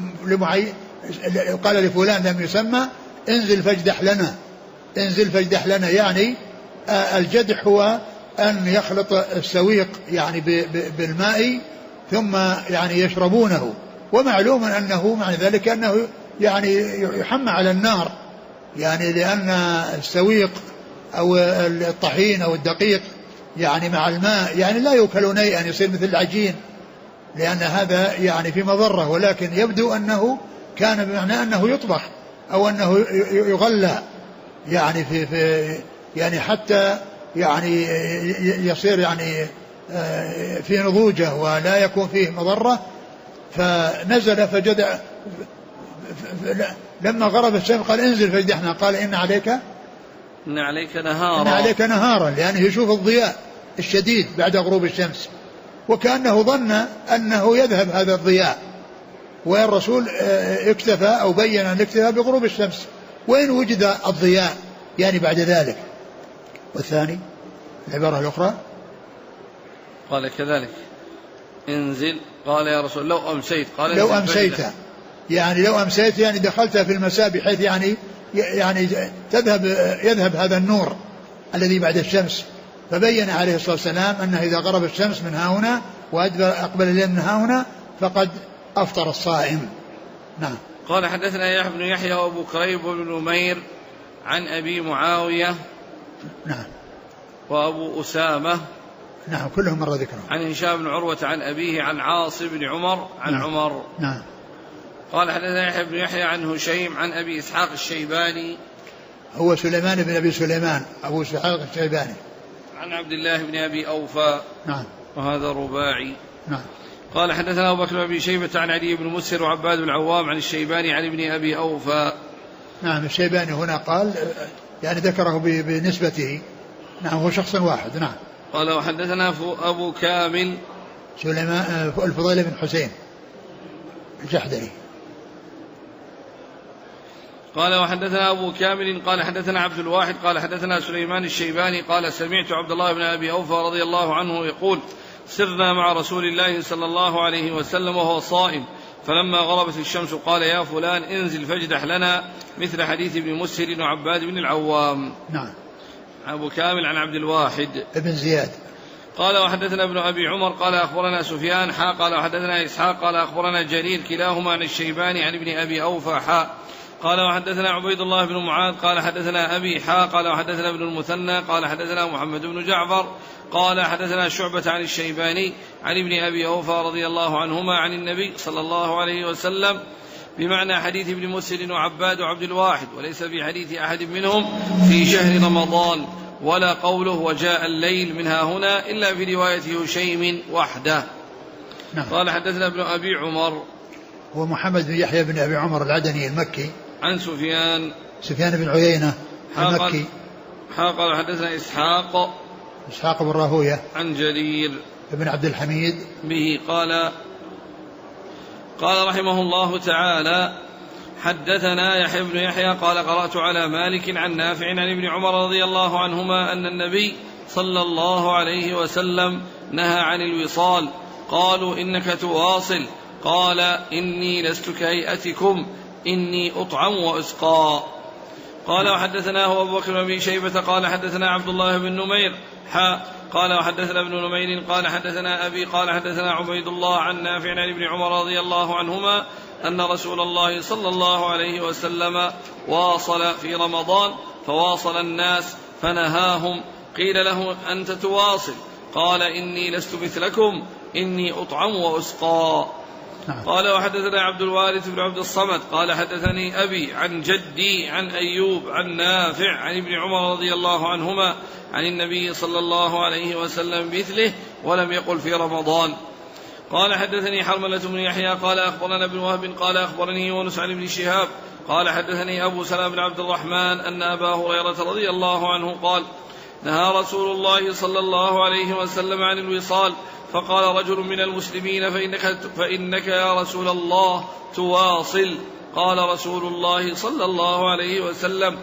B: قال لفلان لم يسمى: انزل فاجدح لنا. يعني الجدح هو أن يخلط السويق يعني بالماء ثم يعني يشربونه، ومعلوم أنه معنى ذلك أنه يعني يحمى على النار، يعني لأن السويق أو الطحين أو الدقيق يعني مع الماء يعني لا يؤكل نيئا يصير مثل العجين، لأن هذا يعني في مضرة، ولكن يبدو أنه كان بمعنى أنه يطبخ أو أنه يغلى يعني في يعني حتى يعني يصير يعني في نضوجه ولا يكون فيه مضرة. فنزل فجدع لما غرب الشمس قال: انزل فاجدحنا. قال: إن عليك نهارا، لأنه يشوف الضياء الشديد بعد غروب الشمس، وكأنه ظن أنه يذهب هذا الضياء، والرسول اكتفى أو بين أن اكتفى بغروب الشمس وإن وجد الضياء يعني بعد ذلك. والثاني العبارة الأخرى
A: قال كذلك: انزل. قال: يا رسول لو أمسيت. قال:
B: لو أمسيت يعني لو أمسيت يعني دخلت في المساء بحيث يعني يذهب هذا النور الذي بعد الشمس. فبين عليه الصلاة والسلام أنه إذا غرب الشمس من هنا وأقبل الليل من هنا فقد أفطر الصائم. نعم.
A: قال: حدثنا يحيى بن يحيى وأبو كريب وابن نمير عن أبي معاوية.
B: نعم.
A: وأبو أسامة.
B: نعم كلهم مرة ذكرهم.
A: عن هشام بن عروة عن أبيه عن عاص بن عمر عن
B: نعم.
A: عمر.
B: نعم.
A: قال: حدثنا يحيى بن يحيى عن هشيم عن أبي إسحاق الشيباني.
B: هو سليمان بن أبي سليمان أبو إسحاق الشيباني.
A: عن عبد الله بن أبي أوفى.
B: نعم.
A: وهذا رباعي.
B: نعم.
A: قال: حدثنا أبو بكر بن أبي شيبة عن علي بن مسهر وعباد بن العوام عن الشيباني عن ابن أبي أوفى.
B: نعم. الشيباني هنا قال يعني ذكره بنسبته. نعم هو شخص واحد. نعم.
A: قال: وحدثنا أبو كامل
B: سليمان الفضيل بن حسين الجحدري.
A: قال: وحدثنا أبو كامل قال: حدثنا عبد الواحد قال: حدثنا سليمان الشيباني قال: سمعت عبد الله بن أبي أوفى رضي الله عنه يقول: سرنا مع رسول الله صلى الله عليه وسلم وهو صائم، فلما غربت الشمس قال: يا فلان انزل فاجدح لنا، مثل حديث ابن مسهر وعباد بن العوام.
B: نعم.
A: أبو كامل عن عبد الواحد
B: ابن زياد.
A: قال: وحدثنا ابن أبي عمر قال: أخبرنا سفيان قال: وحدثنا إسحاق قال: أخبرنا جرير كلاهما عن الشيباني عن ابن أبي أوفى قال وحدثنا عبيد الله بن معاذ قال حدثنا أبي قال وحدثنا ابن المثنى قال حدثنا محمد بن جعفر قال حدثنا شعبة عن الشيباني عن ابن أبي أوفى رضي الله عنهما عن النبي صلى الله عليه وسلم بمعنى حديث ابن مسهل وعباد وعبد الواحد، وليس في حديث أحد منهم في شهر رمضان، ولا قوله وجاء الليل منها هنا إلا في رواية هشيم وحده.
B: نعم.
A: قال حدثنا ابن أبي عمر
B: ومحمد بن يحيى بن أبي عمر العدني المكي
A: عن سفيان
B: بن عيينة المكي
A: قال حدثنا إسحاق
B: بن راهوية
A: عن جرير
B: بن عبد الحميد
A: به قال رحمه الله تعالى حدثنا يحيى بن يحيى قال قرأت على مالك عن نافع عن ابن عمر رضي الله عنهما أن النبي صلى الله عليه وسلم نهى عن الوصال. قالوا إنك تواصل، قال إني لست كهيئتكم إني أطعم وأسقى. قال وحدثناه أبو بكر بن أبي شيبة قال حدثنا عبد الله بن نمير قال وحدثنا ابن نمير قال حدثنا أبي قال حدثنا عبيد الله عن نافع عن ابن عمر رضي الله عنهما أن رسول الله صلى الله عليه وسلم واصل في رمضان فواصل الناس فنهاهم. قيل له أنت تواصل؟ قال إني لست مثلكم إني أطعم وأسقى. قال وحدثنا عبد الوارث بن عبد الصمد قال حدثني أبي عن جدي عن أيوب عن نافع عن ابن عمر رضي الله عنهما عن النبي صلى الله عليه وسلم مثله ولم يقل في رمضان. قال حدثني حرملة بن يحيى قال أخبرنا ابن وهب قال أخبرني يونس عن ابن شهاب قال حدثني أبو سلمة بن عبد الرحمن أن أبا هريرة رضي الله عنه قال نهى رسول الله صلى الله عليه وسلم عن الوصال، فقال رجل من المسلمين فإنك يا رسول الله تواصل. قال رسول الله صلى الله عليه وسلم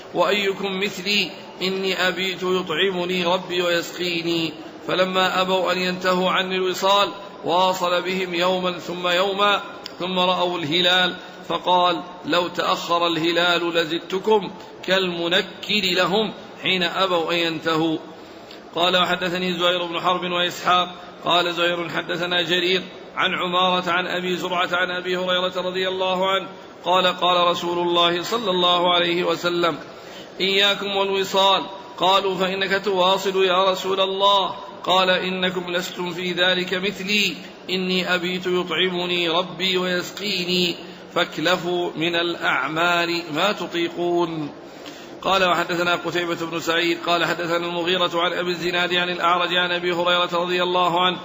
A: وأيكم مثلي إني أبيت يطعمني ربي ويسقيني. فلما أبوا أن ينتهوا عن الوصال واصل بهم يوما ثم يوما ثم رأوا الهلال فقال لو تأخر الهلال لزدتكم كالمنكر لهم حين أبوا أن ينتهوا. قال وحدثني زهير بن حرب وإسحاق قال زهير حدثنا جرير عن عمارة عن أبي زرعة عن أبي هريرة رضي الله عنه قال قال رسول الله صلى الله عليه وسلم إياكم والوصال. قالوا فإنك تواصل يا رسول الله؟ قال إنكم لستم في ذلك مثلي إني أبيت يطعمني ربي ويسقيني فاكلفوا من الأعمال ما تطيقون. قال وحدثنا قتيبة بن سعيد قال حدثنا المغيرة عن أبي الزناد عن الأعرج عن أبي هريرة رضي الله عنه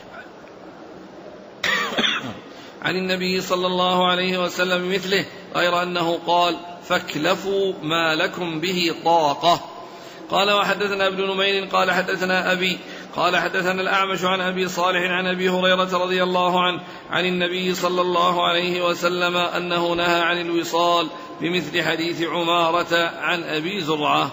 A: عن النبي صلى الله عليه وسلم مثله غير أنه قال فاكلفوا ما لكم به طاقة. قال وحدثنا ابن نمير قال حدثنا أبي قال حدثنا الأعمش عن أبي صالح عن أبي هريرة رضي الله عنه عن النبي صلى الله عليه وسلم أنه نهى عن الوصال بمثل حديث عمارة عن أبي زرعة.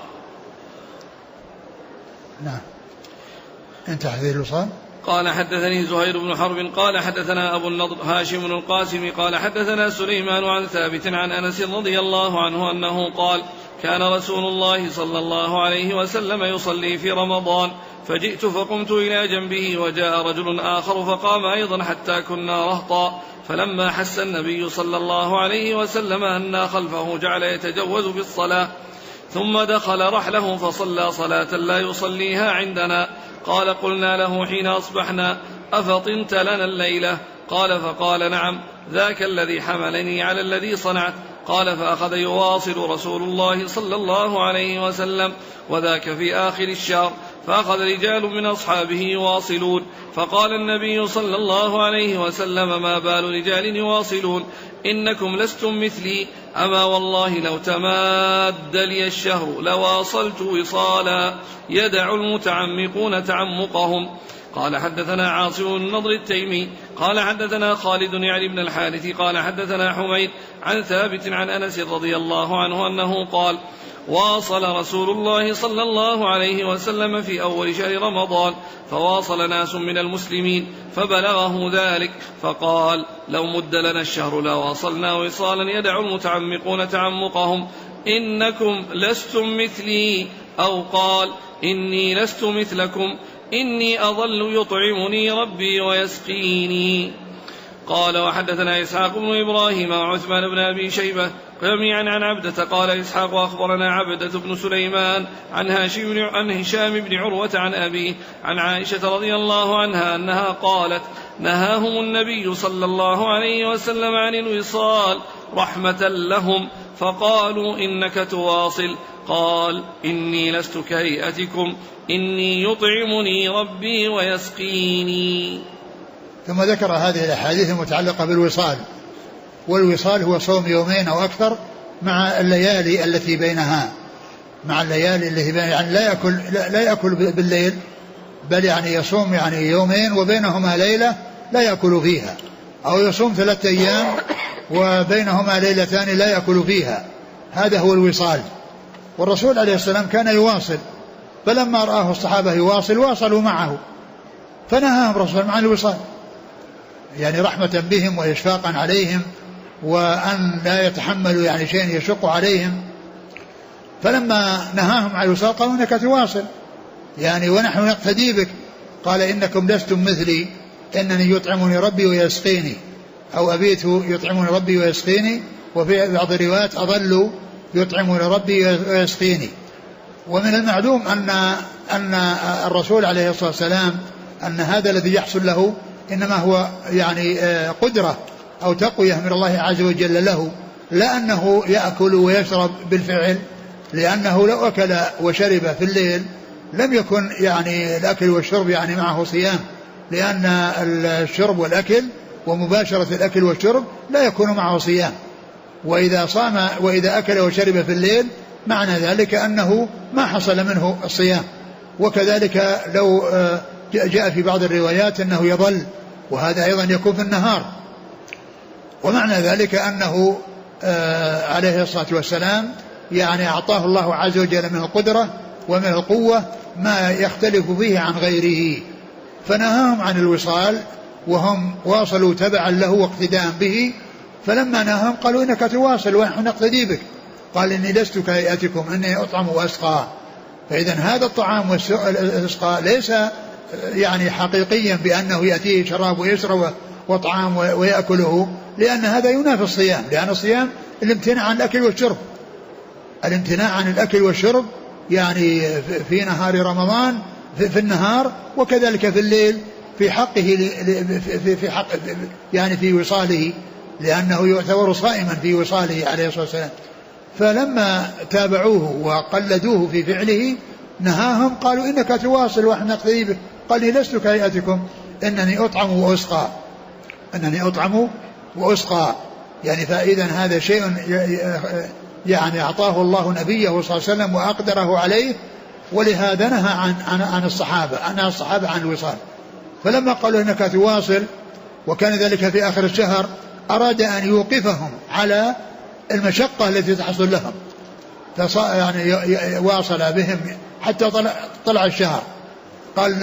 B: نعم. انت حديث الوصال.
A: قال حدثني زهير بن حرب قال حدثنا أبو النضر هاشم القاسم قال حدثنا سليمان عن ثابت عن أنس رضي الله عنه أنه قال كان رسول الله صلى الله عليه وسلم يصلي في رمضان فجئت فقمت إلى جنبه وجاء رجل آخر فقام أيضا حتى كنا رهطا، فلما حس النبي صلى الله عليه وسلم أنا خلفه جعل يتجوز بالصلاة ثم دخل رحله فصلى صلاة لا يصليها عندنا. قال قلنا له حين أصبحنا أفطنت لنا الليلة؟ قال فقال نعم ذاك الذي حملني على الذي صنعت. قال فأخذ يواصل رسول الله صلى الله عليه وسلم وذاك في آخر الشهر، فأخذ رجال من أصحابه يواصلون، فقال النبي صلى الله عليه وسلم ما بال رجال يواصلون إنكم لستم مثلي، أما والله لو تماد لي الشهر لواصلت وصالا يدع المتعمقون تعمقهم. قال حدثنا عاصم بن النضر التيمي قال حدثنا خالد يعني بن الحارث قال حدثنا حميد عن ثابت عن أنس رضي الله عنه أنه قال واصل رسول الله صلى الله عليه وسلم في أول شهر رمضان فواصل ناس من المسلمين فبلغه ذلك فقال لو مد لنا الشهر لواصلنا وصالا يدع المتعمقون تعمقهم إنكم لستم مثلي، أو قال إني لست مثلكم إني أظل يطعمني ربي ويسقيني. قال وحدثنا إسحاق بن إبراهيم وعثمان بن أبي شيبة جميعا عن عبدة. قال إسحاق أخبرنا عبدة بن سليمان عن هشام بن عروة عن أبيه عن عائشة رضي الله عنها أنها قالت نهاهم النبي صلى الله عليه وسلم عن الوصال رحمة لهم فقالوا إنك تواصل. قال إني لست كهيئتكم إني يطعمني ربي ويسقيني.
B: ثم ذكر هذه الأحاديث المتعلقة بالوصال. والوصال هو صوم يومين أو أكثر مع الليالي التي بينها يعني لا يأكل بالليل، بل يعني يصوم يعني يومين وبينهما ليلة لا يأكل فيها، أو يصوم 3 أيام وبينهما ليلتان لا يأكل فيها. هذا هو الوصال. والرسول عليه السلام كان يواصل، فلما رآه الصحابة يواصل واصلوا معه، فنهاهم الرسول عن الوصال، يعني رحمة بهم وإشفاقا عليهم وأن لا يتحملوا يعني شيء يشق عليهم. فلما نهاهم عن الوصال قالوا إنك تواصل يعني ونحن نقتدي بك. قال إنكم لستم مثلي إنني يطعمني ربي ويسقيني، أو أبيت يطعمني ربي ويسقيني، وفي بعض الروايات أظل يطعمني ربي ويسقيني. ومن المعلوم أن الرسول عليه الصلاة والسلام أن هذا الذي يحصل له إنما هو يعني قدرة أو تقوية من الله عز وجل له، لا أنه يأكل ويشرب بالفعل، لأنه لو أكل وشرب في الليل لم يكن يعني الأكل والشرب يعني معه صيام، لأن الشرب والأكل ومباشرة الأكل والشرب لا يكون معه صيام. وإذا صام وإذا أكل وشرب في الليل معنى ذلك أنه ما حصل منه الصيام. وكذلك لو جاء في بعض الروايات أنه يظل، وهذا أيضا يكون في النهار. ومعنى ذلك أنه عليه الصلاة والسلام يعني أعطاه الله عز وجل من القدرة ومن القوة ما يختلف فيه عن غيره، فنهاهم عن الوصال وهم واصلوا تبعا له واقتداء به. فلما نهاهم قالوا إنك تواصل ونحن نقتدي بك. قال إني لست كهيئتكم إني أطعم وأسقى. فإذا هذا الطعام والإسقاء ليس يعني حقيقيا بأنه يأتيه شراب ويشرب وطعام ويأكله، لأن هذا ينافي الصيام، لأن الصيام الامتناع عن الأكل والشرب، الامتناع عن الأكل والشرب يعني في نهار رمضان في النهار، وكذلك في الليل في حقه في حق يعني في وصاله، لأنه يعتبر صائما في وصاله عليه الصلاة والسلام. فلما تابعوه وقلدوه في فعله نهاهم قالوا إنك تواصل ونحن نقتدي بك. قال لي لست كهيئتكم إنني أطعم وأسقى، إنني أطعم وأسقى. يعني فإذا هذا شيء يعني أعطاه الله نبيه صلى الله عليه وسلم وأقدره عليه، ولهذا نهى عن الصحابة عن الوصال. فلما قالوا إنك تواصل وكان ذلك في آخر الشهر أراد أن يوقفهم على المشقة التي تحصل لهم، يعني واصل بهم حتى طلع الشهر. قال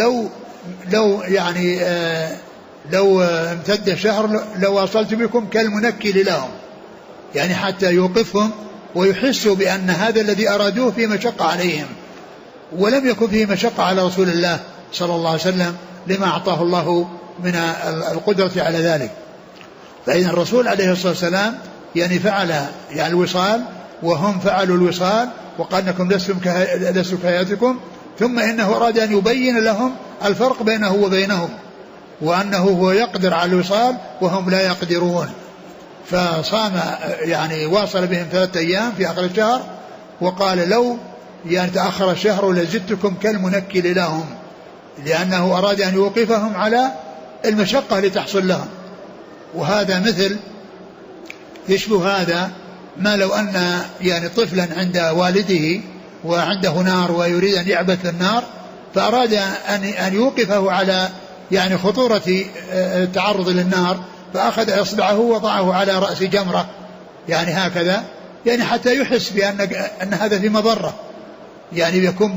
B: لو امتد الشهر لواصلت بكم كالمنكل لهم، يعني حتى يوقفهم ويحسوا بأن هذا الذي أرادوه في مشقة عليهم، ولم يكن فيه مشقة على رسول الله صلى الله عليه وسلم لما أعطاه الله من القدرة على ذلك. فإذا الرسول عليه الصلاة والسلام يعني فعل يعني الوصال وهم فعلوا الوصال، وقال انكم لستم كهيئتكم، ثم انه اراد ان يبين لهم الفرق بينه وبينهم، وانه هو يقدر على الوصال وهم لا يقدرون. فصام يعني واصل بهم 3 أيام في اخر الشهر، وقال لو يعني تاخر الشهر لزدتكم كالمنكل لهم، لانه اراد ان يوقفهم على المشقه اللي تحصل لهم. وهذا مثل يشبه هذا ما لو أن يعني طفلا عند والده وعنده نار ويريد أن يعبث في النار، فأراد أن يوقفه على يعني خطورة التعرض للنار، فأخذ إصبعه ووضعه على رأس جمرة يعني هكذا، يعني حتى يحس بأن هذا في مضرة، يعني يكون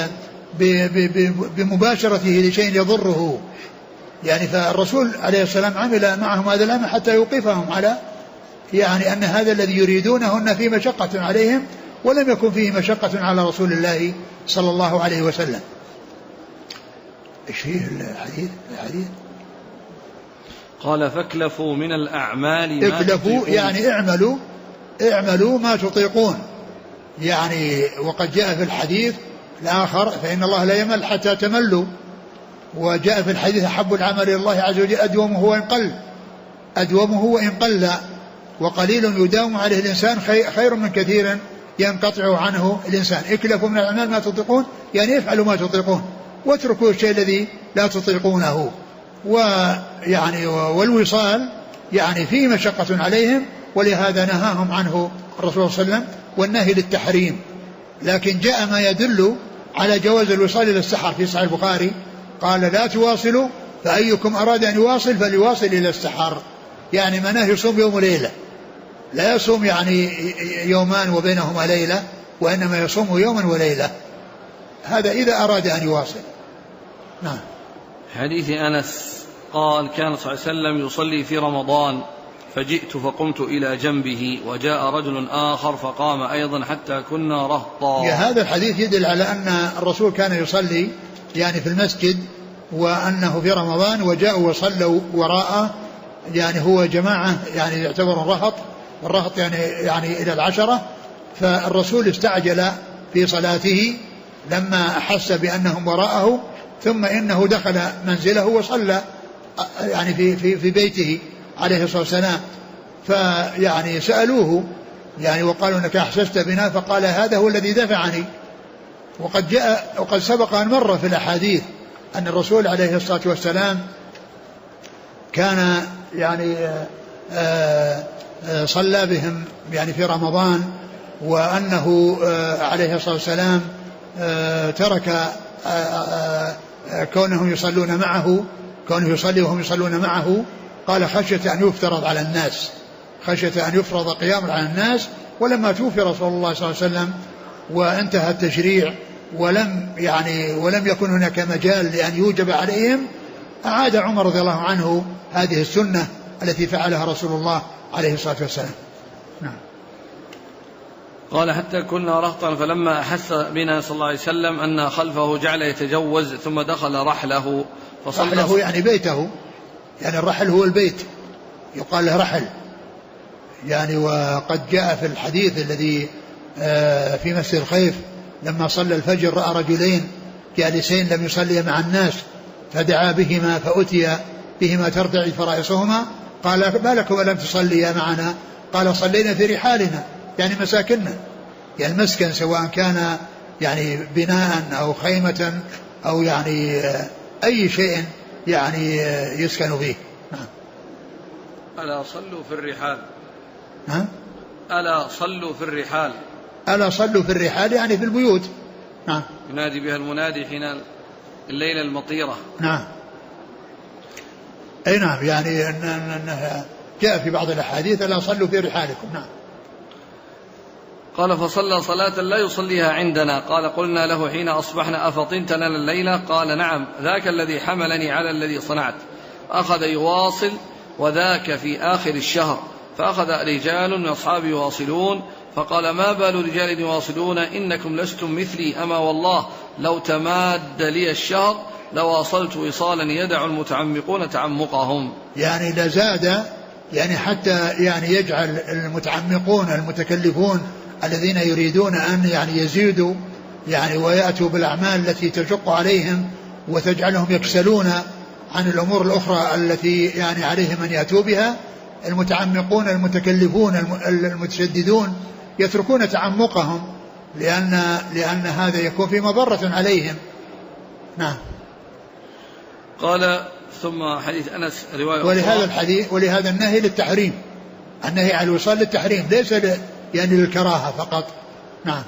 B: بمباشرته لشيء يضره. يعني فالرسول عليه السلام عمل معهم هذا الأمر حتى يوقفهم على يعني أن هذا الذي يريدونه أن فيه مشقة عليهم، ولم يكن فيه مشقة على رسول الله صلى الله عليه وسلم. ايش فيه الحديث؟
A: قال فاكلفوا من الأعمال ما
B: اكلفوا يعني اعملوا اعملوا ما تطيقون، يعني وقد جاء في الحديث الآخر فإن الله لا يمل حتى تملوا، وجاء في الحديث أحب العمل إلى الله عز وجل أدومه وإن قل، وقليل يداوم عليه الإنسان خير من كثير ينقطع عنه الإنسان. اكلفوا من الأعمال ما تطيقون، يعني افعلوا ما تطيقون واتركوا الشيء الذي لا تطيقونه. ويعني والوصال يعني فيه مشقة عليهم، ولهذا نهاهم عنه الرسول صلى الله عليه وسلم، والنهي للتحريم. لكن جاء ما يدل على جواز الوصال إلى السحر في صحيح البخاري، قال لا تواصلوا فأيكم أراد أن يواصل فليواصل إلى السحر، يعني مناه يصوم يوم وليلة، لا يصوم يعني يومان وبينهما ليلة، وإنما يصوم يوما وليلة، هذا إذا أراد أن يواصل. نعم.
A: حديث أنس قال كان صلى الله عليه وسلم يصلي في رمضان فجئت فقمت إلى جنبه وجاء رجل آخر فقام أيضا حتى كنا رهطا.
B: هذا الحديث يدل على أن الرسول كان يصلي يعني في المسجد، وأنه في رمضان وجاءوا وصلوا وراءه، يعني هو جماعة يعني يعتبر الرهط، والرهط يعني إلى 10. فالرسول استعجل في صلاته لما أحس بأنهم وراءه، ثم إنه دخل منزله وصلى يعني في بيته عليه الصلاة والسلام. فيعني سألوه يعني وقالوا أنك أحسست بنا، فقال هذا هو الذي دفعني. وقد سبق أن مر في الأحاديث أن الرسول عليه الصلاة والسلام كان يعني صلى بهم يعني في رمضان، وأنه عليه الصلاة والسلام ترك كونهم يصلون معه، كونه يصلي وهم يصلون معه، قال خشية أن يفترض على الناس، خشية أن يفرض قيام على الناس. ولما توفي رسول الله صلى الله عليه وسلم وانتهى التشريع ولم يكن هناك مجال لأن يوجب عليهم، أعاد عمر رضي الله عنه هذه السنة التي فعلها رسول الله عليه الصلاة والسلام. نعم.
A: قال حتى كنا رهطا فلما أحس بنا صلى الله عليه وسلم أن خلفه جعل يتجوز ثم دخل رحله فصلى.
B: رحله يعني بيته، يعني الرحل هو البيت، يقال له رحل يعني. وقد جاء في الحديث الذي في مسجد الخيف لما صلى الفجر رأى رجلين جالسين لم يصلي مع الناس، فدعا بهما فأتي بهما ترتعد فرائصهما، قال ما لكم لم تصليا معنا؟ قال صلينا في رحالنا، يعني مساكننا، يعني المسكن سواء كان يعني بناء أو خيمة أو يعني أي شيء يعني يسكن فيه. نعم.
A: ألا صلوا في الرحال.
B: نعم.
A: ألا صلوا في الرحال.
B: ألا صلوا في الرحال يعني في البيوت. نعم.
A: ينادي بها المنادي حين الليلة المطيرة.
B: نعم. أي نعم، يعني أنها جاء في بعض الأحاديث ألا صلوا في رحالكم. نعم.
A: قال فصلى صلاة لا يصليها عندنا. قال قلنا له حين أصبحنا أفطنت لنا الليلة؟ قال نعم، ذاك الذي حملني على الذي صنعت. أخذ يواصل وذاك في آخر الشهر، فأخذ رجال من أصحابه يواصلون، فقال ما بال رجال يواصلون إنكم لستم مثلي، أما والله لو تماد لي الشهر لواصلت وصالا يدع المتعمقون تعمقهم.
B: يعني لزاد يعني حتى يعني يجعل المتعمقون المتكلفون الذين يريدون أن يعني يزيدوا يعني ويأتوا بالأعمال التي تشق عليهم وتجعلهم يكسلون عن الأمور الأخرى التي يعني عليهم أن يأتوا بها، المتعمقون المتكلفون المتشددون يتركون تعمقهم لأن هذا يكون في مضرة عليهم. نعم.
A: قال ثم حديث أنس رواية
B: ولهذا الحديث ولهذا النهي للتحريم، النهي على الوصال للتحريم ليس يعني للكراهة فقط. نعم.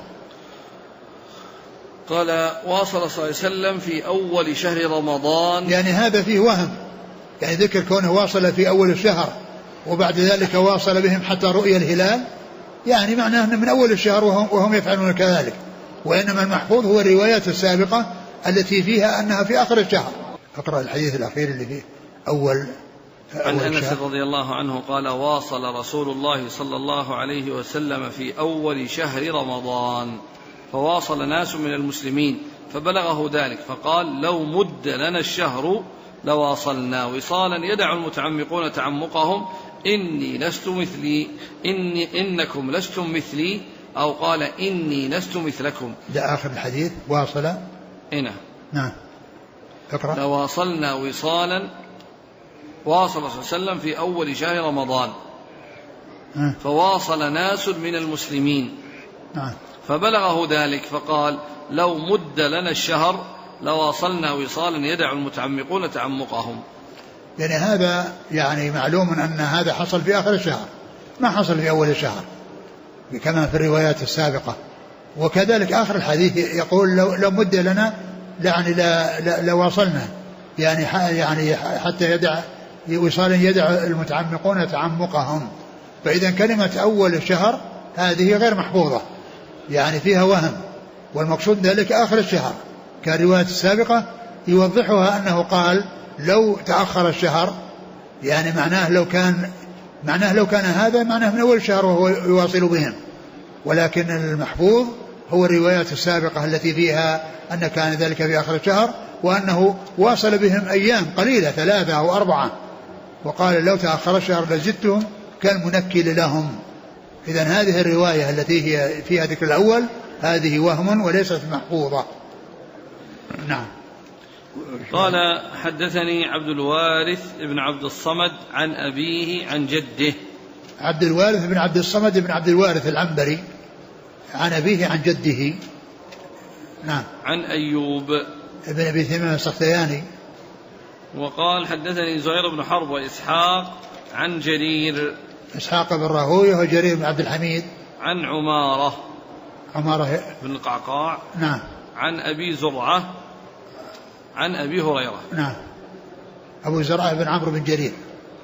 A: قال واصل صلى الله عليه وسلم في أول شهر رمضان،
B: يعني هذا فيه وهم، يعني ذكر كونه واصل في أول الشهر وبعد ذلك واصل بهم حتى رؤية الهلال، يعني معناه أنه من أول الشهر وهم يفعلون كذلك، وإنما المحفوظ هو الروايات السابقة التي فيها أنها في آخر الشهر. أقرأ الحديث الأخير اللي فيه أول
A: عن أنس رضي الله عنه قال واصل رسول الله صلى الله عليه وسلم في أول شهر رمضان، فواصل ناس من المسلمين فبلغه ذلك، فقال لو مد لنا الشهر لواصلنا وصالا يدع المتعمقون تعمقهم إني لست مثلي إنكم لستم مثلي، أو قال إني لست مثلكم.
B: ده آخر الحديث. واصل.
A: هنا
B: نعم. اقرأ.
A: لواصلنا وصالا، واصل صلى الله عليه وسلم في أول شهر رمضان، فواصل ناس من المسلمين، فبلغه ذلك فقال لو مد لنا الشهر لواصلنا وصالا يدع المتعمقون تعمقهم.
B: يعني هذا يعني معلوم أن هذا حصل في آخر الشهر، ما حصل في أول الشهر كما في الروايات السابقة. وكذلك آخر الحديث يقول لو مد لنا يعني لواصلنا، يعني حتى يدع وصالا يدع المتعمقون تعمقهم. فإذا كلمة أول الشهر هذه غير محفوظة، يعني فيها وهم، والمقصود ذلك آخر الشهر، كالرواية السابقة يوضحها أنه قال لو تأخر الشهر، يعني معناه لو كان هذا معناه من أول الشهر وهو يواصل بهم. ولكن المحفوظ هو الروايات السابقة التي فيها أن كان ذلك في آخر الشهر، وأنه واصل بهم أيام قليلة 3 أو 4، وقال لو تأخر الشهر لزدتهم كالمنكل لهم. إذن هذه الرواية التي هي فيها ذكر الأول هذه وهم وليست محفوظة. نعم.
A: قال حدثني عبد الوارث بن عبد الصمد عن أبيه عن جده.
B: عبد الوارث بن عبد الصمد بن عبد الوارث العنبري عن أبيه عن جده. نعم.
A: عن أيوب
B: ابن أبي ثمامة السختياني.
A: وقال حدثني زهير بن حرب وإسحاق عن جرير،
B: إسحاق بن راهويه وجرير بن عبد الحميد،
A: عن عمارة بن القعقاع.
B: نعم.
A: عن أبي زرعة عن أبي هريرة.
B: نعم. أبو زرعة بن عمرو بن جرير.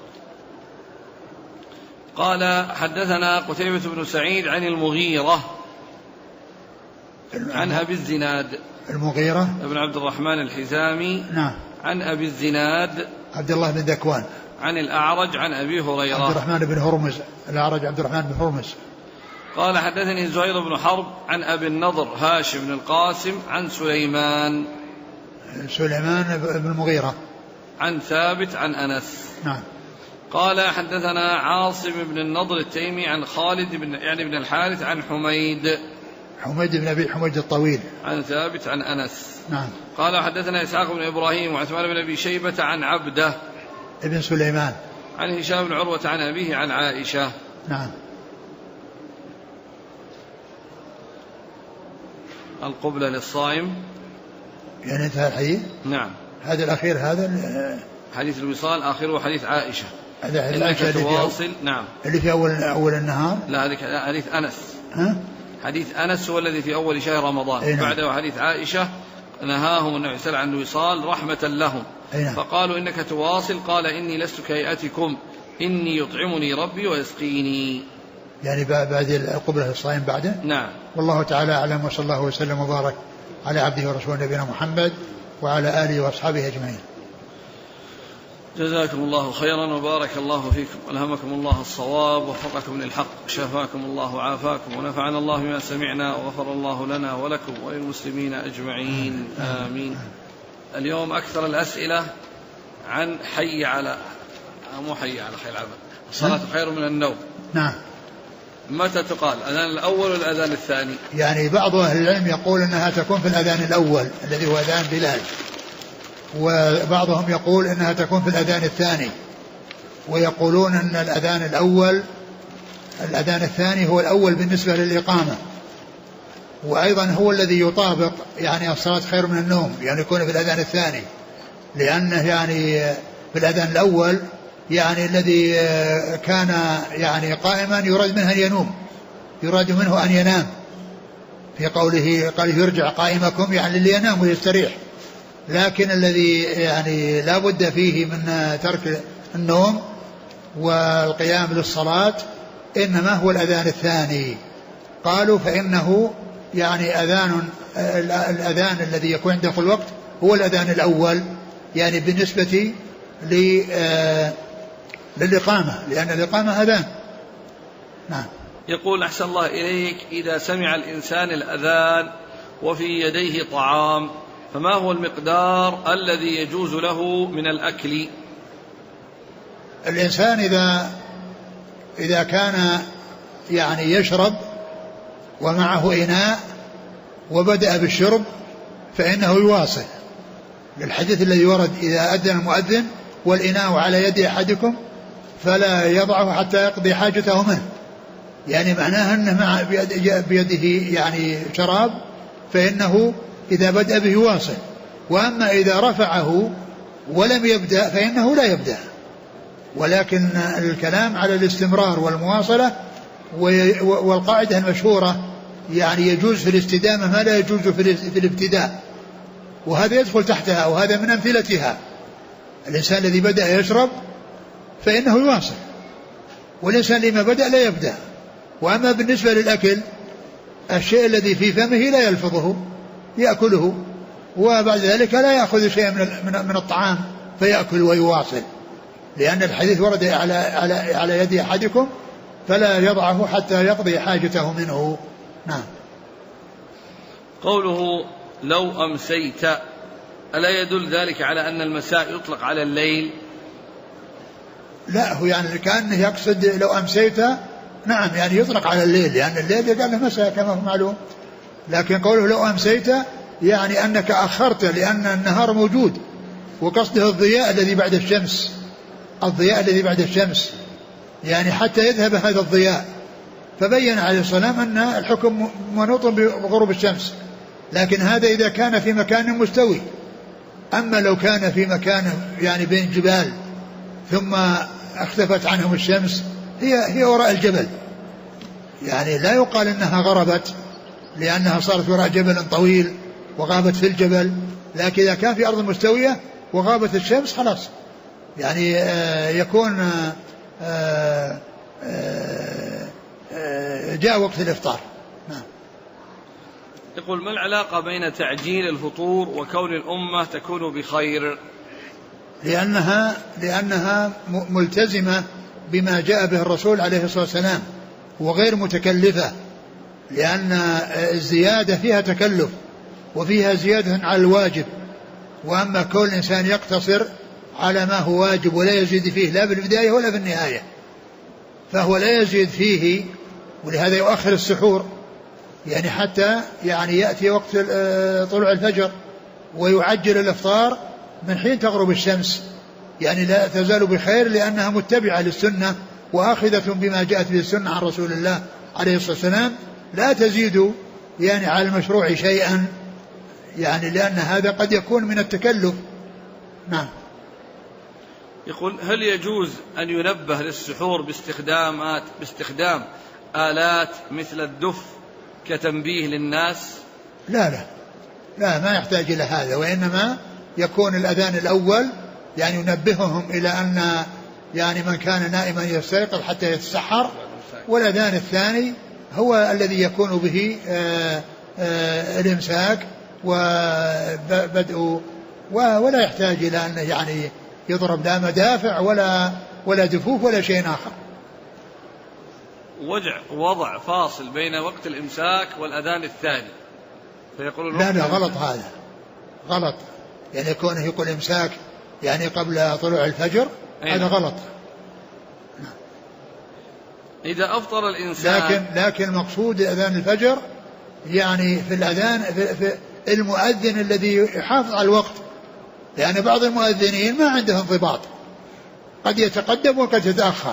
A: قال حدثنا قتيبة بن سعيد عن المغيرة عن أبي الزناد.
B: المغيرة
A: ابن عبد الرحمن الحزامي.
B: نعم.
A: عن أبي الزناد
B: عبد الله بن ذكوان.
A: عن الأعرج عن أبي هريرة.
B: عبد الرحمن بن هرمز. الأعرج عبد الرحمن بن هرمز.
A: قال حدثني زهير بن حرب عن أبي النضر هاشم بن القاسم عن سليمان
B: بن المغيرة
A: عن ثابت عن أنس.
B: نعم.
A: قال حدثنا عاصم بن النضر التيمي عن خالد بن الحارث عن حميد
B: بن أبي حميد الطويل
A: عن ثابت عن أنس.
B: نعم.
A: قال حدثنا إسحاق بن إبراهيم وعثمان بن أبي شيبة عن عبده
B: ابن سليمان
A: عن هشام بن عروة عن أبيه عن عائشة.
B: نعم.
A: القبلة للصائم.
B: يعني انتهى الحديث.
A: نعم.
B: هذا الأخير هذا
A: حديث الوصال آخره حديث عائشة.
B: هذا حديث عائشة
A: تواصل. نعم.
B: اللي في أول النهار.
A: لا هذا حديث أنس. حديث أنس هو الذي في أول شهر رمضان. بعده حديث عائشة نهاهم النبي صلى الله عليه وسلم عن الوصال رحمة لهم. فقالوا إنك تواصل، قال إني لست كهيئتكم، إني يطعمني ربي ويسقيني.
B: يعني بعد القبلة الصائم بعده.
A: نعم.
B: والله تعالى أعلم، وصلى الله وسلم وبارك على عبده ورسوله نبينا محمد وعلى آله وأصحابه أجمعين.
A: جزاكم الله خيرا وبارك الله فيكم، ألهمكم الله الصواب ووفقكم للحق، شفاكم الله وعافاكم، ونفعنا الله بما سمعنا، وغفر الله لنا ولكم وللمسلمين أجمعين، آمين. اليوم أكثر الأسئلة عن حي على خير العمل، الصلاة خير من النوم.
B: نعم.
A: متى تقال، الأذان الأول والأذان الثاني؟
B: يعني بعض أهل العلم يقول أنها تكون في الأذان الأول الذي هو أذان بلال، وبعضهم يقول أنها تكون في الأذان الثاني، ويقولون أن الأذان الثاني هو الأول بالنسبة للإقامة، وأيضا هو الذي يطابق يعني الصلاة خير من النوم، يعني يكون في الأذان الثاني، لأنه يعني في الأذان الأول يعني الذي كان يعني قائما يراد منه أن ينام، في قوله قال يرجع قائمكم يعني اللي ينام ويستريح. لكن الذي يعني لا بد فيه من ترك النوم والقيام للصلاة إنما هو الأذان الثاني. قالوا فإنه يعني الأذان الذي يكون عند دخول الوقت هو الأذان الأول، يعني بالنسبة للإقامة، لأن الإقامة أذان. نعم.
A: يقول أحسن الله إليك، إذا سمع الإنسان الأذان وفي يديه طعام فما هو المقدار الذي يجوز له من الأكل؟
B: الإنسان إذا إذا كان يعني يشرب ومعه إناء وبدأ بالشرب فإنه يواصل، للحديث الذي ورد إذا أذن المؤذن والإناء على يد أحدكم فلا يضعه حتى يقضي حاجته منه، يعني معناه أنه مع بيده يعني شراب فإنه إذا بدأ به يواصل، وأما إذا رفعه ولم يبدأ فإنه لا يبدأ. ولكن الكلام على الاستمرار والمواصلة، والقاعدة المشهورة يعني يجوز في الاستدامة ما لا يجوز في الابتداء، وهذا يدخل تحتها وهذا من أمثلتها. الإنسان الذي بدأ يشرب فإنه يواصل، والإنسان لما بدأ لا يبدأ. وأما بالنسبة للأكل الشيء الذي في فمه لا يلفظه يأكله، وبعد ذلك لا يأخذ شيئا من الطعام فيأكل ويواصل، لأن الحديث ورد على يد أحدكم فلا يضعه حتى يقضي حاجته منه. نعم.
A: قوله لو أمسيت ألا يدل ذلك على أن المساء يطلق على الليل؟
B: لا، هو يعني كأنه يقصد لو أمسيت، نعم يعني يطلق على الليل، لأن الليل قال له مساء كما هو معلوم، لكن قوله لو أمسيت يعني أنك أخرت، لأن النهار موجود، وقصده الضياء الذي بعد الشمس، الضياء الذي بعد الشمس، يعني حتى يذهب هذا الضياء. فبين عليه السلام أن الحكم منوط بغروب الشمس، لكن هذا إذا كان في مكان مستوي. أما لو كان في مكان يعني بين جبال ثم اختفت عنهم الشمس، هي وراء الجبل، يعني لا يقال إنها غربت لأنها صارت وراء جبل طويل وغابت في الجبل، لكن إذا كان في أرض مستوية وغابت الشمس خلاص يعني يكون جاء وقت الإفطار. نعم.
A: يقول ما العلاقة بين تعجيل الفطور وكون الأمة تكون بخير؟
B: لأنها ملتزمة بما جاء به الرسول عليه الصلاة والسلام وغير متكلفة، لأن الزيادة فيها تكلف وفيها زيادة على الواجب، وأما كل إنسان يقتصر على ما هو واجب ولا يزيد فيه لا بالبداية ولا بالنهاية فهو لا يزيد فيه، ولهذا يؤخر السحور يعني حتى يعني يأتي وقت طلوع الفجر، ويعجل الإفطار من حين تغرب الشمس، يعني لا تزال بخير لأنها متبعة للسنة وآخذة بما جاءت به السنة عن رسول الله عليه الصلاة والسلام، لا تزيد يعني على المشروع شيئا، يعني لأن هذا قد يكون من التكلف. نعم.
A: يقول هل يجوز أن ينبه للسحور باستخدام آلات مثل الدف كتنبيه للناس؟
B: لا ما يحتاج إلى هذا، وإنما يكون الأذان الأول يعني ينبههم إلى أن يعني من كان نائما يستيقظ حتى يتسحر، والأذان الثاني هو الذي يكون به الإمساك وبدء، ولا يحتاج إلى أن يعني يضرب لا مدافع ولا دفوف ولا شيء آخر.
A: وضع فاصل بين وقت الإمساك والأذان الثاني فيقول
B: لا غلط، هذا غلط، يعني كونه يقول إمساك يعني قبل طلوع الفجر هذا غلط.
A: إذا أفطر الإنسان
B: لكن مقصود أذان الفجر يعني في الأذان في المؤذن الذي يحافظ على الوقت، لأن يعني بعض المؤذنين ما عندهم انضباط، قد يتقدم وقد يتأخر،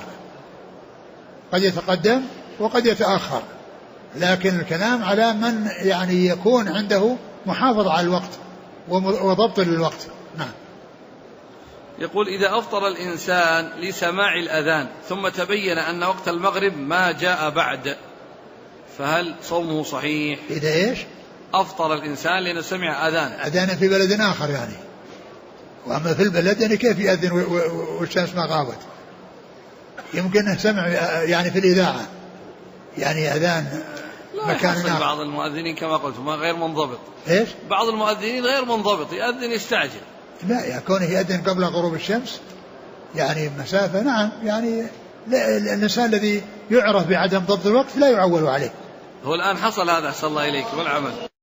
B: لكن الكلام على من يعني يكون عنده محافظة على الوقت وضبط للوقت. نعم.
A: يقول إذا أفطر الإنسان لسماع الأذان ثم تبين أن وقت المغرب ما جاء بعد، فهل صومه صحيح؟
B: إذا إيش؟
A: أفطر الإنسان لأنه سمع
B: أذانا في بلد آخر يعني، وأما في البلد يعني كيف يأذن والشمس ما غابت؟ يمكن سمع يعني في الإذاعة يعني أذان مكان آخر.
A: بعض المؤذنين كما قلت ما غير منضبط.
B: إيش؟
A: بعض المؤذنين غير منضبط، يأذن يستعجل.
B: لا يكونه يأذن قبل غروب الشمس يعني مسافة. نعم يعني الإنسان الذي يعرف بعدم ضبط الوقت لا يعول عليه.
A: هو الآن حصل هذا، صلى الله إليك والعمل.